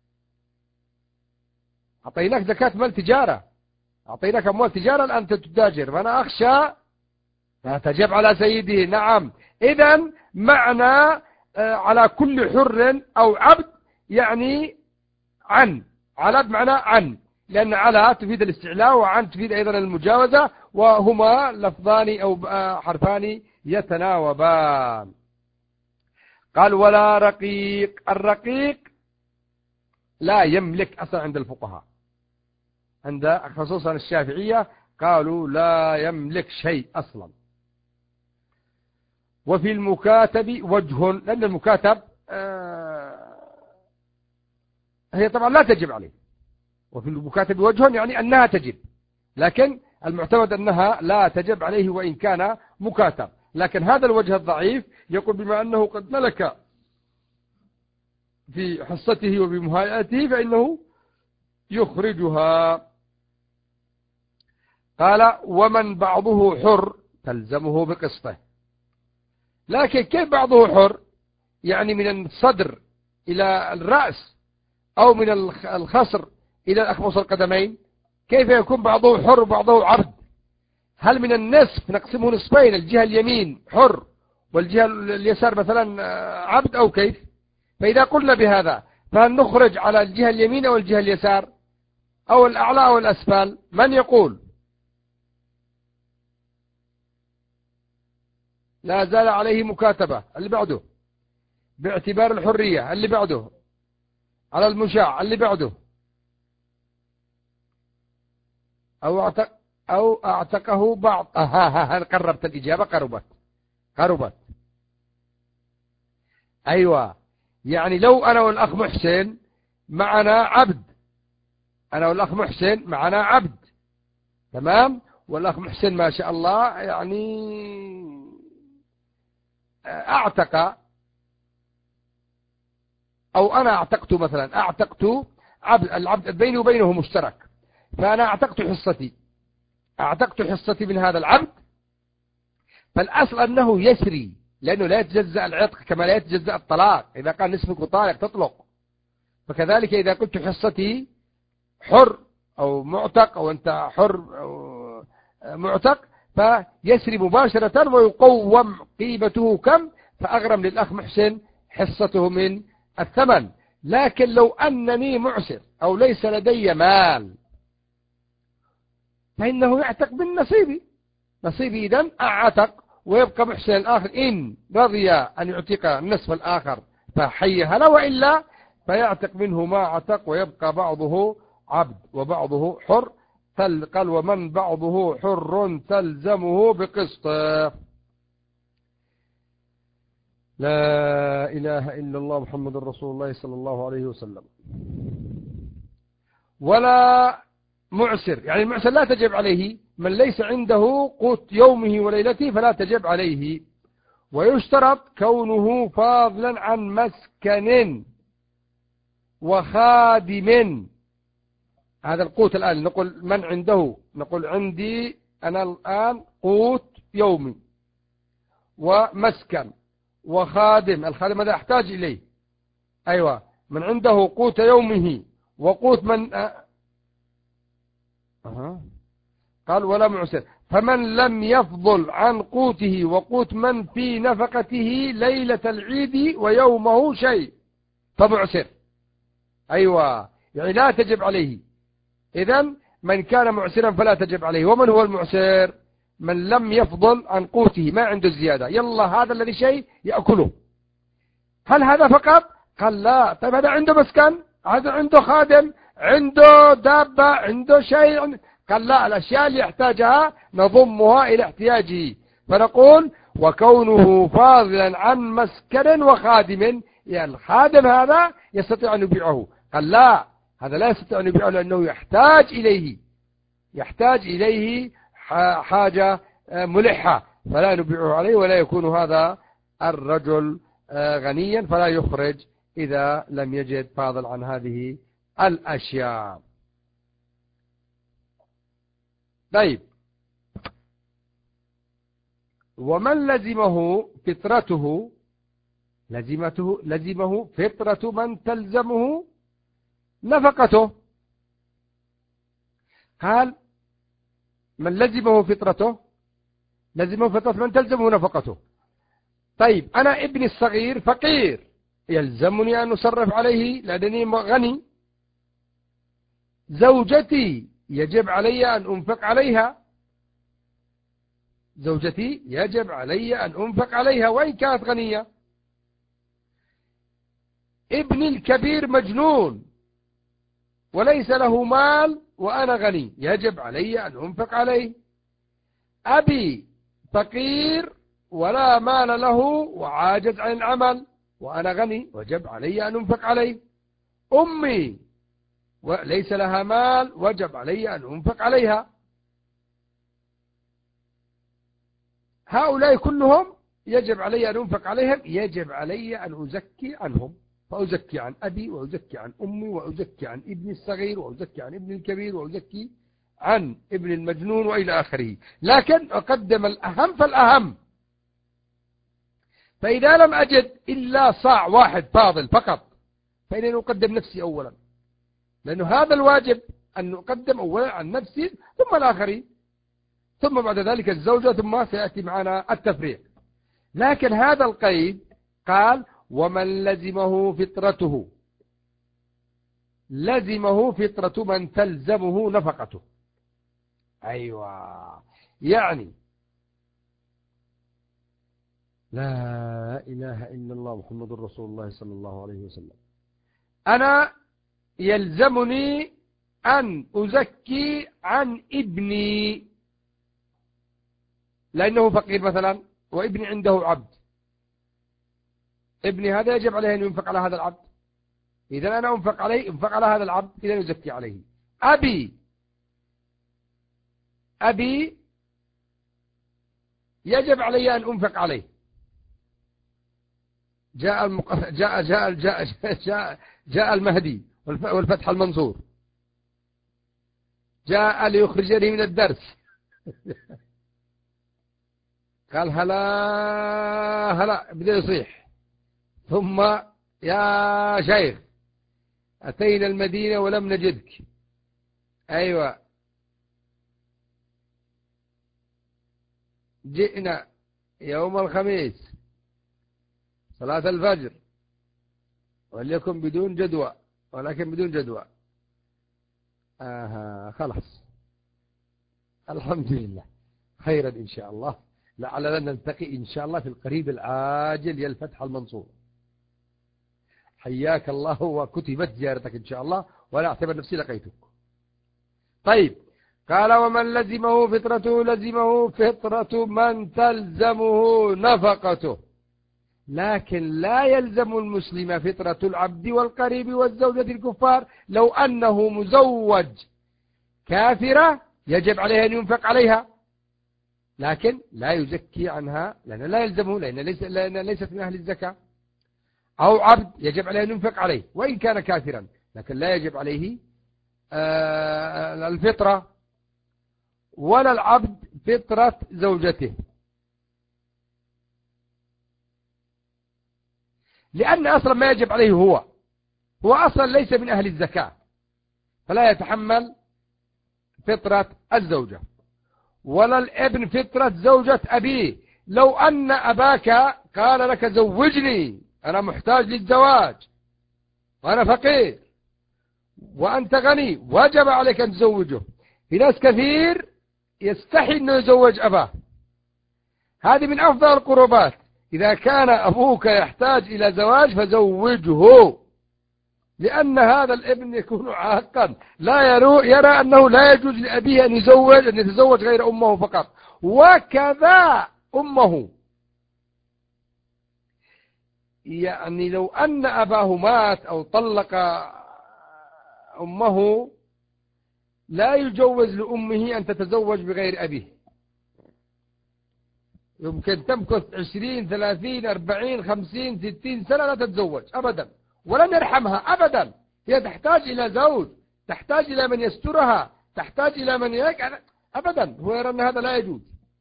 أعطيناك زكاة مال تجارة، أعطيناك أموال تجارة الآن تتاجر، فأنا أخشى لا تجب على سيده. نعم، إذن معنى على كل حر أو عبد يعني عن، على بمعنى عن، لأن على تفيد الاستعلاء وعن تفيد أيضا المجاوزة، وهما لفظان أو حرفان يتناوبان. قال ولا رقيق، الرقيق لا يملك أصلا عند الفقهاء، عند خصوصا الشافعية قالوا لا يملك شيء أصلا. وفي المكاتب وجه، لأن المكاتب هي طبعا لا تجب عليه، وفي المكاتب وجه يعني أنها تجب، لكن المعتمد أنها لا تجب عليه وإن كان مكاتب. لكن هذا الوجه الضعيف يقول بما أنه قد ملك في حصته وبمهيئته فإنه يخرجها. قال ومن بعضه حر تلزمه بقسطه. لكن كيف بعضه حر؟ يعني من الصدر إلى الرأس أو من الخصر إلى الأخمص القدمين، كيف يكون بعضه حر وبعضه عبد؟ هل من النصف نقسمه نصفين، الجهة اليمين حر والجهة اليسار مثلا عبد، أو كيف؟ فإذا قلنا بهذا فهل نخرج على الجهة اليمين أو الجهة اليسار أو الأعلى أو الأسفل؟ من يقول؟ لا زال عليه مكاتبة. اللي بعده باعتبار الحرية، اللي بعده على المشاع، اللي بعده أو أعتقه بعض. قربت الإجابة، قربت. أيوة، يعني لو أنا والأخ محسن معنا عبد، أنا والأخ محسن معنا عبد، تمام، والأخ محسن ما شاء الله يعني أعتق، أو أنا أعتقت مثلا، أعتقت العبد بيني وبينه مشترك، فأنا أعتقت حصتي من هذا العبد، فالأصل أنه يسري، لأنه لا يتجزأ العتق كما لا يتجزأ الطلاق. إذا قال نصفك وطالق تطلق، فكذلك إذا قلت حصتي حر أو معتق، أو أنت حر أو معتق، فيسري مباشرة ويقوم قيمته كم، فأغرم للأخ محسن حصته من الثمن. لكن لو أنني معسر أو ليس لدي مال فإنه يعتق من نصيبي إذن أعتق، ويبقى محسن الآخر إن رضي أن يعتق النصف الآخر فحي هلا، وإلا فيعتق منه ما عتق، ويبقى بعضه عبد وبعضه حر. قال ومن بعضه حر تلزمه بقسط. لا إله إلا الله محمد رسول الله صلى الله عليه وسلم. ولا معسر، يعني المعسر لا تجب عليه من ليس عنده قوت يومه وليلته فلا تجب عليه. ويشترط كونه فاضلا عن مسكن وخادم. هذا القوت الآن نقول من عنده، نقول عندي أنا الآن قوت يومي ومسكن وخادم. الخادم هذا أحتاج إليه. أيوة، من عنده قوت يومه وقوت من قال ولا معسر. فمن لم يفضل عن قوته وقوت من في نفقته ليلة العيد ويومه شيء فمعسر. أيوة، يعني لا تجب عليه. إذن من كان معسرا فلا تجب عليه. ومن هو المعسر؟ من لم يفضل عن قوته، ما عنده زيادة، يلا هذا الذي شيء يأكله. هل هذا فقط؟ قال لا. طيب هذا عنده مسكن، هذا عنده خادم، عنده دابة، عنده شيء. قال لا، الأشياء اللي يحتاجها نضمها إلى احتياجه. فنقول وكونه فاضلا عن مسكن وخادم، يعني الخادم هذا يستطيع أن يبيعه. قال لا، هذا لا يستطيع أن يبيعه لأنه يحتاج إليه حاجة ملحة، فلا نبيعه عليه. ولا يكون هذا الرجل غنيا فلا يخرج إذا لم يجد فاضل عن هذه الأشياء. طيب، ومن لزمه فطرته لزمه فطرة من تلزمه نفقته. قال من لزمه فطرته من تلزمه نفقته. طيب أنا ابني الصغير فقير، يلزمني أن أصرف عليه لأنني غني. زوجتي يجب علي أن أنفق عليها وإن كانت غنية. ابني الكبير مجنون وليس له مال وأنا غني، يجب علي أن أنفق عليه. أبي فقير ولا مال له وعاجز عن العمل وأنا غني، وجب علي أن أنفق عليه. أمي وليس لها مال، وجب علي أن أنفق عليها. هؤلاء كلهم يجب علي أن أنفق عليهم، يجب علي أن أزكي عنهم، فأزكي عن أبي وأزكي عن أمي وأزكي عن ابني الصغير وأزكي عن ابني الكبير وأزكي عن ابن المجنون وإلى آخره. لكن أقدم الأهم فالأهم. فإذا لم أجد إلا صاع واحد فاضل فقط فإنني أقدم نفسي أولا، لأنه هذا الواجب أن نقدم أولا عن نفسي ثم الآخرين، ثم بعد ذلك الزوجة، ثم سيأتي معنا التفريق. لكن هذا القيد قال ومن لزمه فطرة من تلزمه نفقته. أيوة، يعني لا إله إلا الله محمد رسول الله صلى الله عليه وسلم. أنا يلزمني أن أزكي عن ابني لأنه فقير مثلا، وابني عنده عبد. ابني هذا يجب عليه أن ينفق على هذا العبد، إذا أنا أنفق على هذا العبد، إذا يزكي عليه. أبي يجب علي أن أنفق عليه. جاء المهدي والفتح المنصور، جاء ليخرجني من الدرس. قال هلا بدأ يصيح. ثم يا شيخ أتينا المدينة ولم نجدك. أيوة، جئنا يوم الخميس صلاة الفجر، وليكن بدون جدوى، ولكن بدون جدوى. خلاص، الحمد لله، خيرا إن شاء الله. لعلنا نلتقي إن شاء الله في القريب العاجل يا الفتح المنصور. حياك الله وكتبت زيارتك إن شاء الله، ولا أعتبر نفسي لقيتك. طيب، قال ومن لزمه فطرته لزمه فطرة من تلزمه نفقته. لكن لا يلزم المسلم فطرة العبد والقريب والزوجة الكفار. لو أنه مزوج كافرة يجب عليه أن ينفق عليها، لكن لا يزكي عنها لأن لا يلزمه، لأن ليست من أهل الزكاة. أو عبد يجب عليه أن ينفق عليه وإن كان كافرا، لكن لا يجب عليه الفطرة، ولا العبد فطرة زوجته، لأن أصلا ما يجب عليه هو أصلا ليس من أهل الزكاة، فلا يتحمل فطرة الزوجة. ولا الابن فطرة زوجة أبيه. لو أن أباك قال لك زوجني، أنا محتاج للزواج وأنا فقير وأنت غني، وجب عليك أن تزوجه. في ناس كثير يستحي أنه يزوج أباه، هذه من أفضل القربات. إذا كان أبوك يحتاج إلى زواج فزوجه، لأن هذا الابن يكون عاقا، لا يرى أنه لا يجوز لأبيه أن يتزوج غير أمه فقط، وكذا أمه. يعني لو أن أباه مات أو طلق أمه لا يجوز لأمه أن تتزوج بغير أبيه. يمكن تمكث 20 30 40 50 60 سنة لا تتزوج أبدا، ولن يرحمها أبدا. هي تحتاج إلى زوج، تحتاج إلى من يسترها، تحتاج إلى من أبدا. هو يرى أن هذا لا يجوز.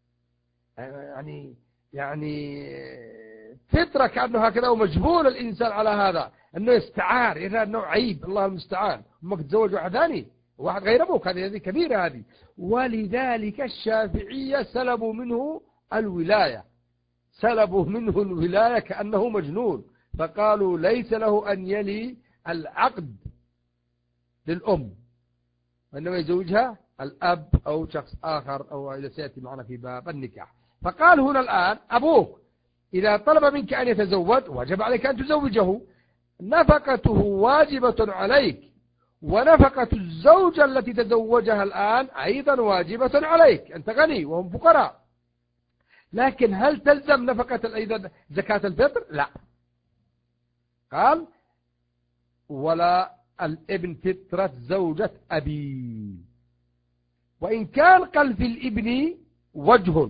يعني فطرة كأنه هكذا، ومجبول الإنسان على هذا، أنه يستعار، يرى أنه عيب. الله المستعان، أمك تتزوج واحد ثاني، واحد غير أبوك، هذه كبيرة هذه. ولذلك الشافعية سلبوا منه الولاية، سلبوا منه الولاية كأنه مجنون، فقالوا ليس له أن يلي العقد للأم، وإنما يزوجها الأب أو شخص آخر، أو إذا سيأتي معنا في باب النكاح. فقال هنا الآن أبوك إذا طلب منك أن يتزوج وجب عليك أن تزوجه، نفقته واجبة عليك، ونفقة الزوجة التي تزوجها الآن أيضا واجبة عليك، أنت غني وهم فقراء. لكن هل تلزم نفقة أيضا زكاة الفطر؟ لا. قال ولا الابن فطرة زوجة أبي، وإن كان قال في الابن وجه،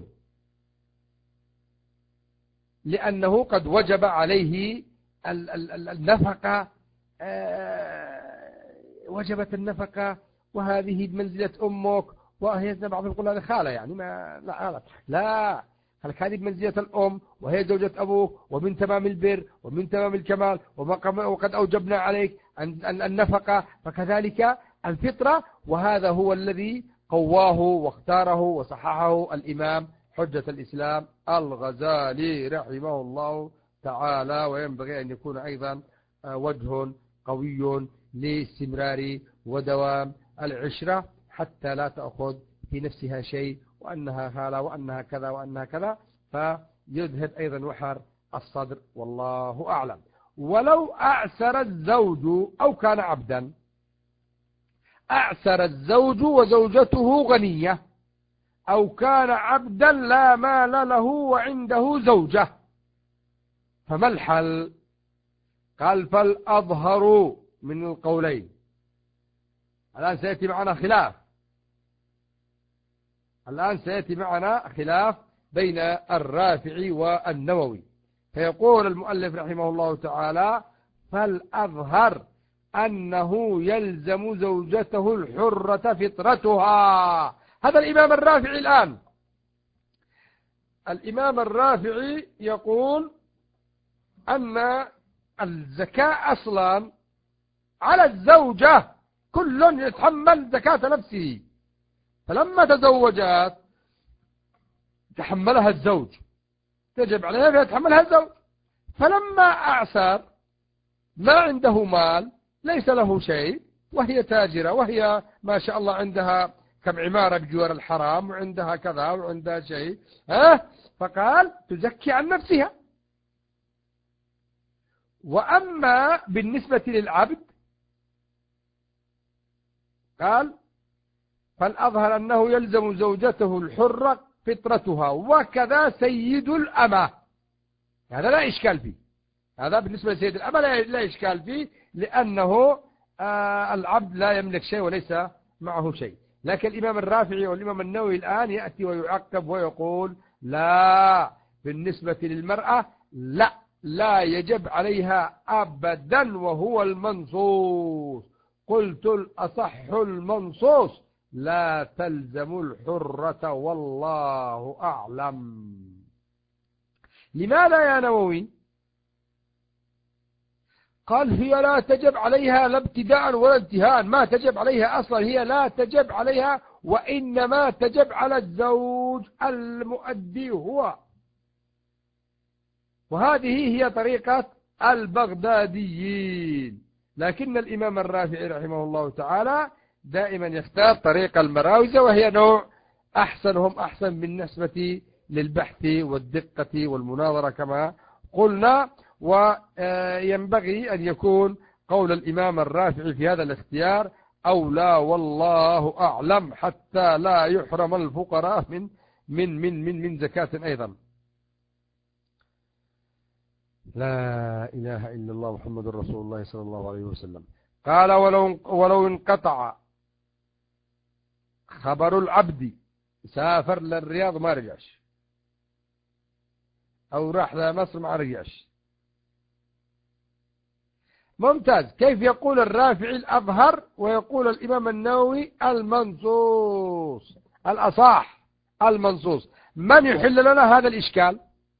لأنه قد وجب عليه النفقة، وجبت النفقة، وهذه بمنزلة أمك، وهي بعض يقول هذا خالة، يعني ما لا هذه بمنزلة الأم، وهي زوجة أبوك، ومن تمام البر ومن تمام الكمال، وقد أوجبنا عليك النفقة، فكذلك الفطرة. وهذا هو الذي قواه واختاره وصححه الإمام حجة الإسلام الغزالي رحمه الله تعالى. وينبغي أن يكون أيضا وجه قوي لاستمرار ودوام العشرة، حتى لا تأخذ في نفسها شيء وأنها خالة وأنها كذا وأنها كذا، فيذهب أيضا وحر الصدر، والله أعلم. ولو أعسر الزوج أو كان عبدا، أعسر الزوج وزوجته غنية، أو كان عبدا لا مال له وعنده زوجة، فما الحل؟ قال فالأظهر من القولين. الآن سيأتي معنا خلاف بين الرافعي والنووي. فيقول المؤلف رحمه الله تعالى فالأظهر أنه يلزم زوجته الحرة فطرتها. هذا الإمام الرافعي الآن. الإمام الرافعي يقول أن الزكاة أصلا على الزوجة، كل يتحمل زكاة نفسه، فلما تزوجت تحملها الزوج، تجب عليها فيتحملها الزوج. فلما أعسر ما عنده مال، ليس له شيء، وهي تاجرة، وهي ما شاء الله عندها كم عمارة بجوار الحرام، وعندها كذا وعندها شيء، فقال تزكي عن نفسها. وأما بالنسبة للعبد قال فالأظهر أنه يلزم زوجته الحرة فطرتها، وكذا سيد الأمة. هذا لا إشكال فيه، هذا بالنسبة لسيد الأمة لا إشكال فيه، لأنه العبد لا يملك شيء وليس معه شيء. لكن الإمام الرافعي والإمام النووي الآن يأتي ويعقب ويقول لا، بالنسبة للمرأة لا يجب عليها أبدا وهو المنصوص. قلت الأصح المنصوص لا تلزم الحرة والله أعلم. لماذا يا نووي؟ قال هي لا تجب عليها لا ابتداء ولا انتهاء، ما تجب عليها أصلا، هي لا تجب عليها، وإنما تجب على الزوج المؤدي هو. وهذه هي طريقة البغداديين. لكن الإمام الرافعي رحمه الله تعالى دائما يختار طريق المراوزة، وهي نوع أحسنهم أحسن بالنسبة للبحث والدقة والمناظرة كما قلنا. وينبغي أن يكون قول الإمام الرافعي في هذا الاختيار أولى والله أعلم، حتى لا يحرم الفقراء من زكاة أيضا. لا إله إلا الله محمد رسول الله صلى الله عليه وسلم. قال ولو انقطع خبر العبد، سافر للرياض ما رجعش، أو راح لمصر ما رجعش، ممتاز. كيف يقول الرافعي الأظهر ويقول الإمام النووي المنصوص؟ الأصح المنصوص. من يحل لنا هذا الإشكال؟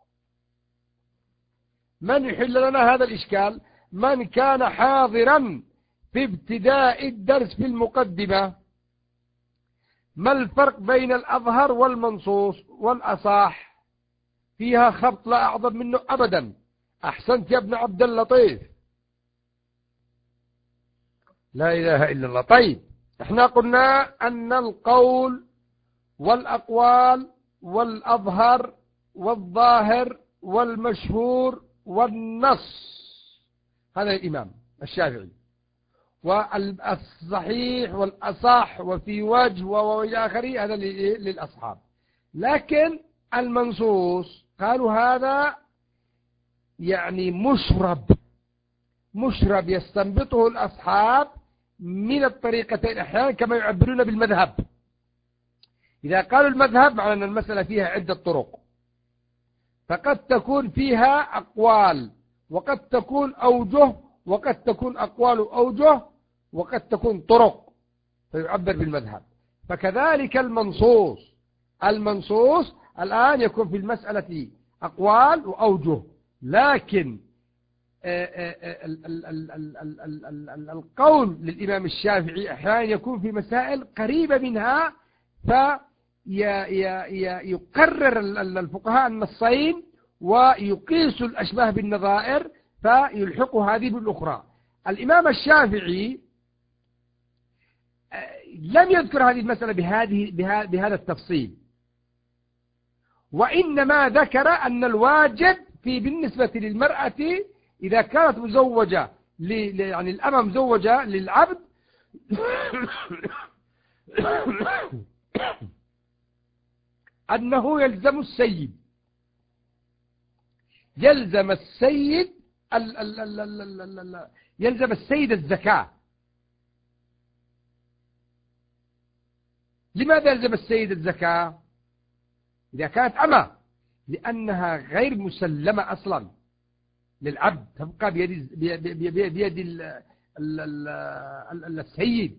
من يحل لنا هذا الإشكال؟ من كان حاضرا في ابتداء الدرس في المقدمة. ما الفرق بين الأظهر والمنصوص والأصح؟ فيها خبط لا أعظم منه أبدا. أحسنت يا ابن عبد اللطيف، لا إله إلا الله. طيب، احنا قلنا أن القول والأقوال والأظهر والظاهر والمشهور والنص هذا الإمام الشافعي، والصحيح والأصح وفي وجه وإلى آخره هذا للأصحاب. لكن المنصوص قالوا هذا يعني مشرب يستنبطه الأصحاب من الطريقتين أحيانا كما يعبرون بالمذهب. إذا قالوا المذهب معنى أن المسألة فيها عدة طرق، فقد تكون فيها أقوال وقد تكون أوجه وقد تكون أقوال أوجه وقد تكون طرق، فيعبر بالمذهب. فكذلك المنصوص الآن يكون في المسألة أقوال وأوجه، لكن القول للإمام الشافعي أحيانا يكون في مسائل قريبة منها، فيقرر الفقهاء النصين ويقيس الأشباه بالنظائر فيلحقوا هذه بالأخرى. الإمام الشافعي لم يذكر هذه المسألة بهذا التفصيل، وإنما ذكر أن الواجب بالنسبة للمرأة إذا كانت مزوجة يعني الأمة مزوجة للعبد أنه يلزم السيد يلزم السيد الزكاة. لماذا يلزم السيد الزكاة إذا كانت أمة؟ لأنها غير مسلمة أصلا للعبد، تبقى بيد السيد.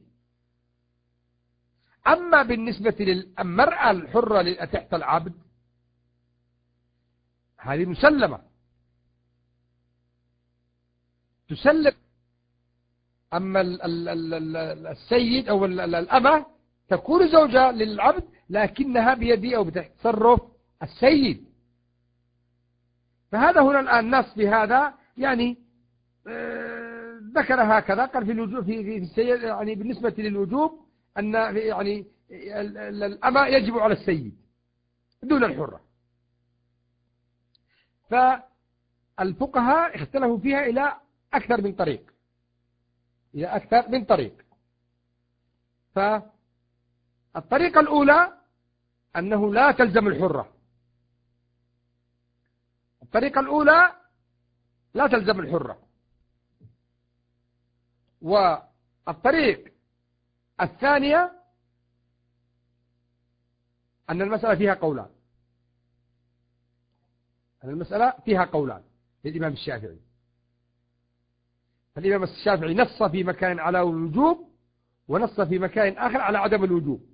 أما بالنسبة للمرأة الحرة تحت العبد هذه مسلمة تسلم. أما السيد أو الأمة تكون زوجة للعبد لكنها بيد أو بتصرف السيد. فهذا هنا الآن نص في هذا، يعني ذكر هكذا، قال في الوجوب في السيد، يعني بالنسبة للوجوب أن يعني الأمة يجب على السيد دون الحرة. فالفقهاء اختلفوا فيها إلى أكثر من طريق. فالطريقة الأولى أنه لا تلزم الحرة. الطريقة الأولى لا تلزم الحرة. والطريق الثانية أن المسألة فيها قولان، أن المسألة فيها قولان للإمام الشافعي. فالإمام الشافعي نص في مكان على الوجوب ونص في مكان آخر على عدم الوجوب.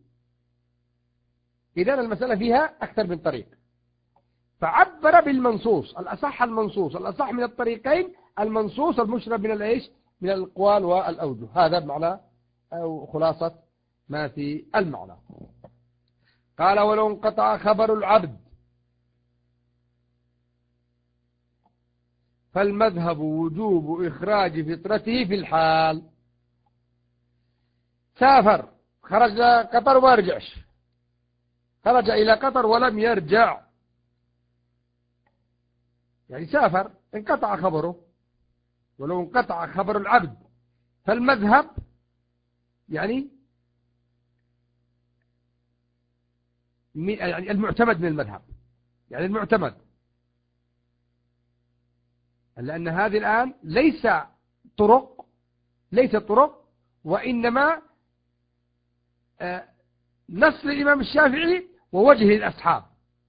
إذن المسألة فيها أكثر من طريق، فعبر بالمنصوص الأصح، المنصوص الأصح من الطريقين، المنصوص المشرب من الإيش، من الأقوال والأوجه. هذا بمعنى أو خلاصة ما في المعنى. قال ولو انقطع خبر العبد فالمذهب وجوب إخراج فطرته في الحال. سافر، خرج قطر وما رجعش، خرج إلى قطر ولم يرجع، يعني سافر انقطع خبره. ولو انقطع خبر العبد فالمذهب يعني المعتمد من المذهب، يعني المعتمد، لأن هذه الآن ليس طرق وإنما نص الإمام الشافعي ووجه الأصحاب.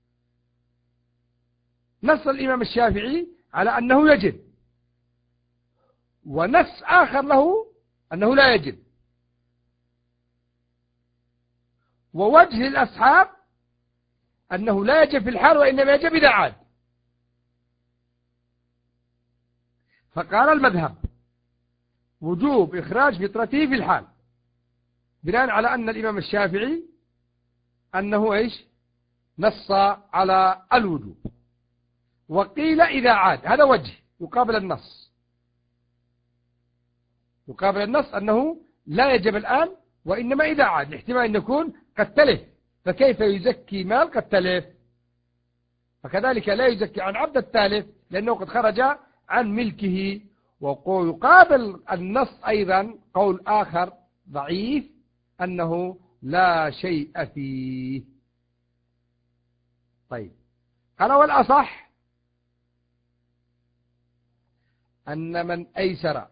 نص الإمام الشافعي على أنه يجب، ونص آخر له أنه لا يجب، ووجه الأصحاب أنه لا يجب في الحال وإنما يجب إذا عاد. فقال المذهب وجوب إخراج فطرته في الحال بناء على أن الإمام الشافعي أنه إيش نص على الوجوب. وقيل إذا عاد، هذا وجه يقابل النص، يقابل النص أنه لا يجب الآن وإنما إذا عاد، احتمال أن يكون قد تلف، فكيف يزكي مال قد تلف؟ فكذلك لا يزكي عن عبد التالف لأنه قد خرج عن ملكه. ويقابل النص أيضا قول آخر ضعيف أنه لا شيء فيه. طيب، قال والأصح أن من أيسر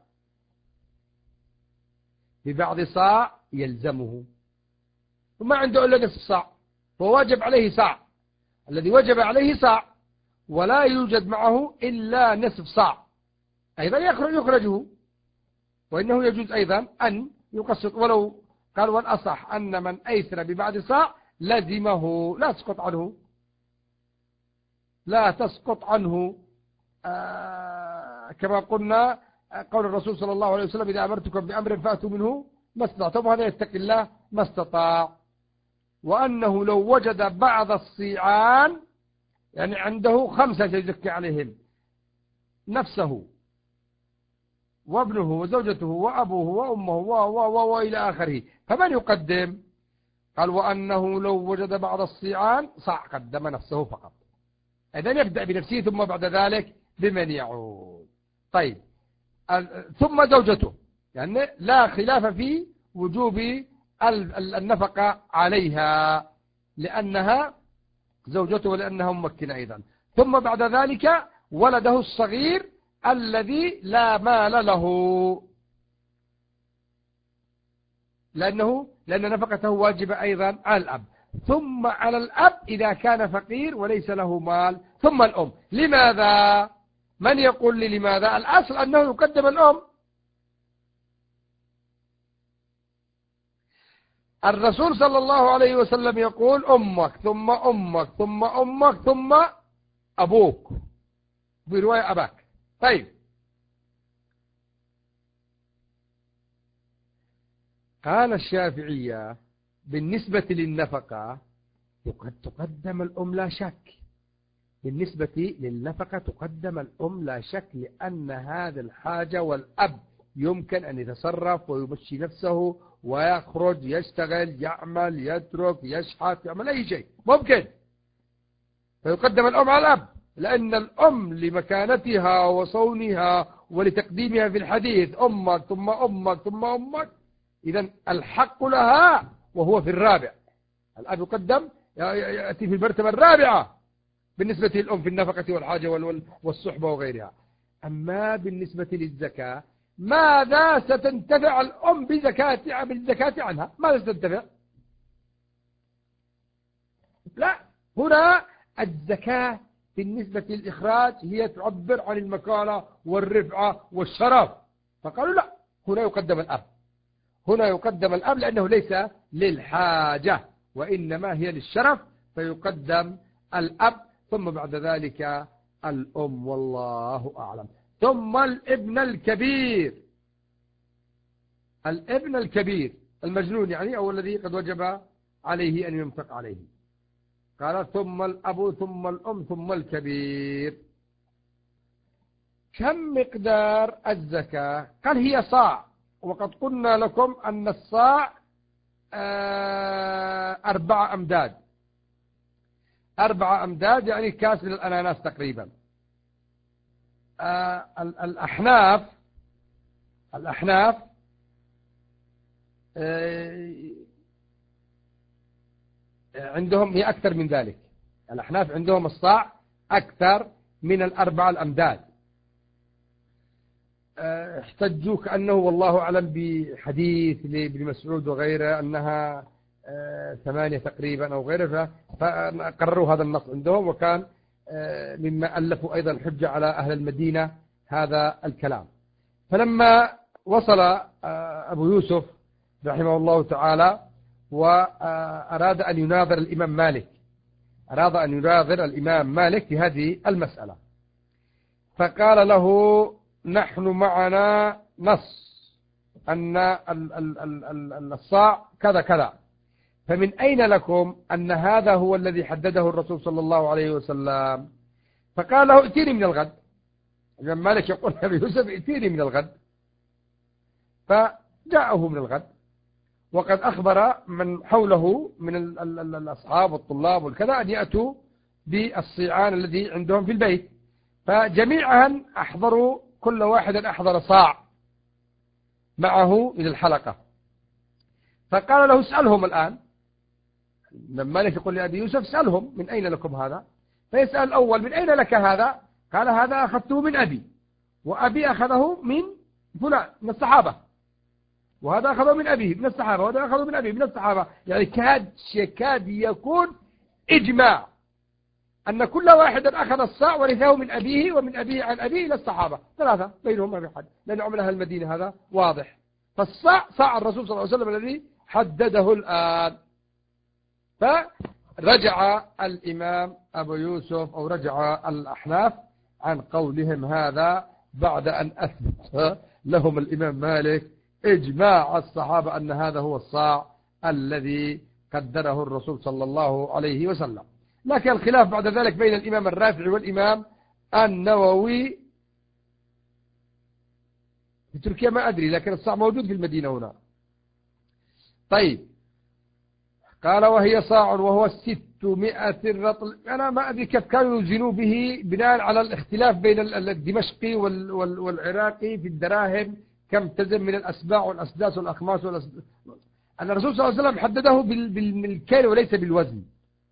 ببعض صاع يلزمه، وما عنده إلا نصف صاع، فواجب عليه صاع، الذي وجب عليه صاع ولا يوجد معه إلا نصف صاع، أيضا يخرجه، وإنه يجوز أيضا أن يقسط. ولو قال والأصح أن من أيسر ببعض صاع لزمه، لا تسقط عنه، لا تسقط عنه. كما قلنا قول الرسول صلى الله عليه وسلم إذا أمرتكم بأمر فأتوا منه ما استطعتم، وهذا يتقي الله ما استطاع. وأنه لو وجد بعض الصيعان، يعني عنده 5 يزكي عليهم، نفسه وابنه وزوجته وأبوه وأمه وإلى آخره، فمن يقدم؟ قال وأنه لو وجد بعض الصيعان صاع قدم نفسه فقط، إذن يبدأ بنفسه ثم بعد ذلك بمن يعود. طيب، ثم زوجته، يعني لا خلاف في وجوب النفقة عليها لأنها زوجته ولأنها ممكنة أيضا. ثم بعد ذلك ولده الصغير الذي لا مال له، لأن نفقته واجبة أيضا على الأب، ثم على الأب إذا كان فقير وليس له مال، ثم الأم. لماذا؟ من يقول لي لماذا؟ الأصل أنه يقدم الأم. الرسول صلى الله عليه وسلم يقول أمك ثم أمك ثم أمك ثم أبوك، برواية أباك. طيب، قال الشافعية بالنسبة للنفقة تقدم الأم لا شك، بالنسبة للنفقة تقدم الأم لا شك، لأن هذا الحاجة والأب يمكن أن يتصرف ويمشي نفسه ويخرج يشتغل يعمل يترك يشحت يعمل أي شيء ممكن، فيقدم الأم على الأب، لأن الأم لمكانتها وصونها ولتقديمها في الحديث أمك ثم أمك ثم أمك، إذن الحق لها وهو في الرابع. الأب يقدم يأتي في المرتبة الرابعة بالنسبة للأم في النفقة والحاجة والصحبة وغيرها. أما بالنسبة للزكاة ماذا ستنتفع الأم بالزكاة عنها؟ ماذا ستنتفع؟ هنا الزكاة بالنسبة للإخراج هي تعبر عن المكانة والرفعة والشرف، فقالوا لا، هنا يقدم الأب، هنا يقدم الأب لأنه ليس للحاجة وإنما هي للشرف، فيقدم الأب ثم بعد ذلك الأم، والله أعلم. ثم الابن الكبير، الابن الكبير المجنون يعني، أو الذي قد وجب عليه أن ينفق عليه. قال ثم الأب ثم الأم ثم الكبير. كم مقدار الزكاة؟ قال هي صاع، وقد قلنا لكم أن الصاع 4 أمداد، 4 أمداد يعني كاس من الأناناس تقريبا. الأحناف عندهم هي أكثر من ذلك، الأحناف عندهم الصاع أكثر من 4 الأمداد. احتجوا كأنه والله أعلم بحديث لابن مسعود وغيره أنها 8 تقريبا أو غيره، فقرروا هذا النص عندهم، وكان مما ألفوا أيضا حجة على أهل المدينة هذا الكلام. فلما وصل أبو يوسف رحمه الله تعالى وأراد أن يناظر الإمام مالك، أراد أن يناظر الإمام مالك في هذه المسألة، فقال له نحن معنا نص أن الصاع كذا كذا، فمن أين لكم أن هذا هو الذي حدده الرسول صلى الله عليه وسلم؟ فقال له ائتيني من الغد. الإمام مالك يقول أبي يوسف ائتيني من الغد، فجاءه من الغد، وقد أخبر من حوله من الأصحاب والطلاب والكذا أن يأتوا بالصيعان الذي عندهم في البيت، فجميعا أحضروا، كل واحد أحضر صاع معه إلى الحلقة، فقال له اسألهم الآن. لما مالك يقول لأبي يوسف اسألهم من أين لكم هذا؟ فيسأل الأول من أين لك هذا؟ قال هذا أخذته من أبي، وأبي أخذه من فلان من الصحابة، وهذا أخذه من أبيه من الصحابة، وهذا أخذه من أبيه من الصحابة. يعني كاد يكون إجماع أن كل واحد أخذ الصاع ورثه من أبيه ومن أبيه عن أبيه إلى الصحابة 3 بينهم ما في حد، لأن عمل أهل المدينة هذا واضح. فالصاع صاع الرسول صلى الله عليه وسلم الذي حدده الآن. فرجع الإمام أبو يوسف أو رجع الأحناف عن قولهم هذا بعد أن أثبت لهم الإمام مالك إجماع الصحابة أن هذا هو الصاع الذي قدره الرسول صلى الله عليه وسلم. لكن الخلاف بعد ذلك بين الإمام الرافعي والإمام النووي في تركيا ما أدري، لكن الصاع موجود في المدينة هنا. طيب، قال وهي صاع وهو 600 رطل. أنا ما أدري كيف كانوا يوزنوا به بناء على الاختلاف بين الدمشقي والعراقي في الدراهم، كم تزن من الأسباع والأسداس والأخماس أن الرسول صلى الله عليه وسلم حدده بالكيل وليس بالوزن.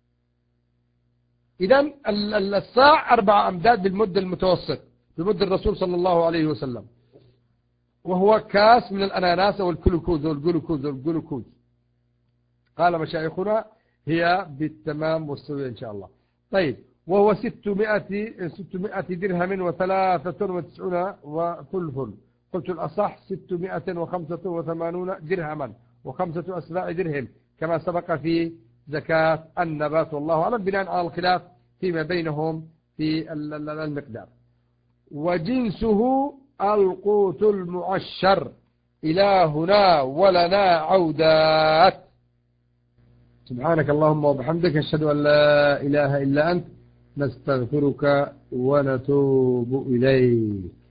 إذن الصاع 4 أمداد بالمد المتوسط بمد الرسول صلى الله عليه وسلم، وهو كاس من الأناناس والجلوكوز. قال مشايخنا هي بالتمام والسوية إن شاء الله. طيب، وهو 600 درهم و93 وثلث. قلت الأصح 685 درهما و5 أسباع درهم كما سبق في زكاة النبات، والله أعلم، بناء على الخلاف فيما بينهم في المقدار. وجنسه القوت المعشر. إلى هنا ولنا عودات. سبحانك اللهم وبحمدك، أشهد أن لا إله إلا أنت، نستغفرك ونتوب إليك.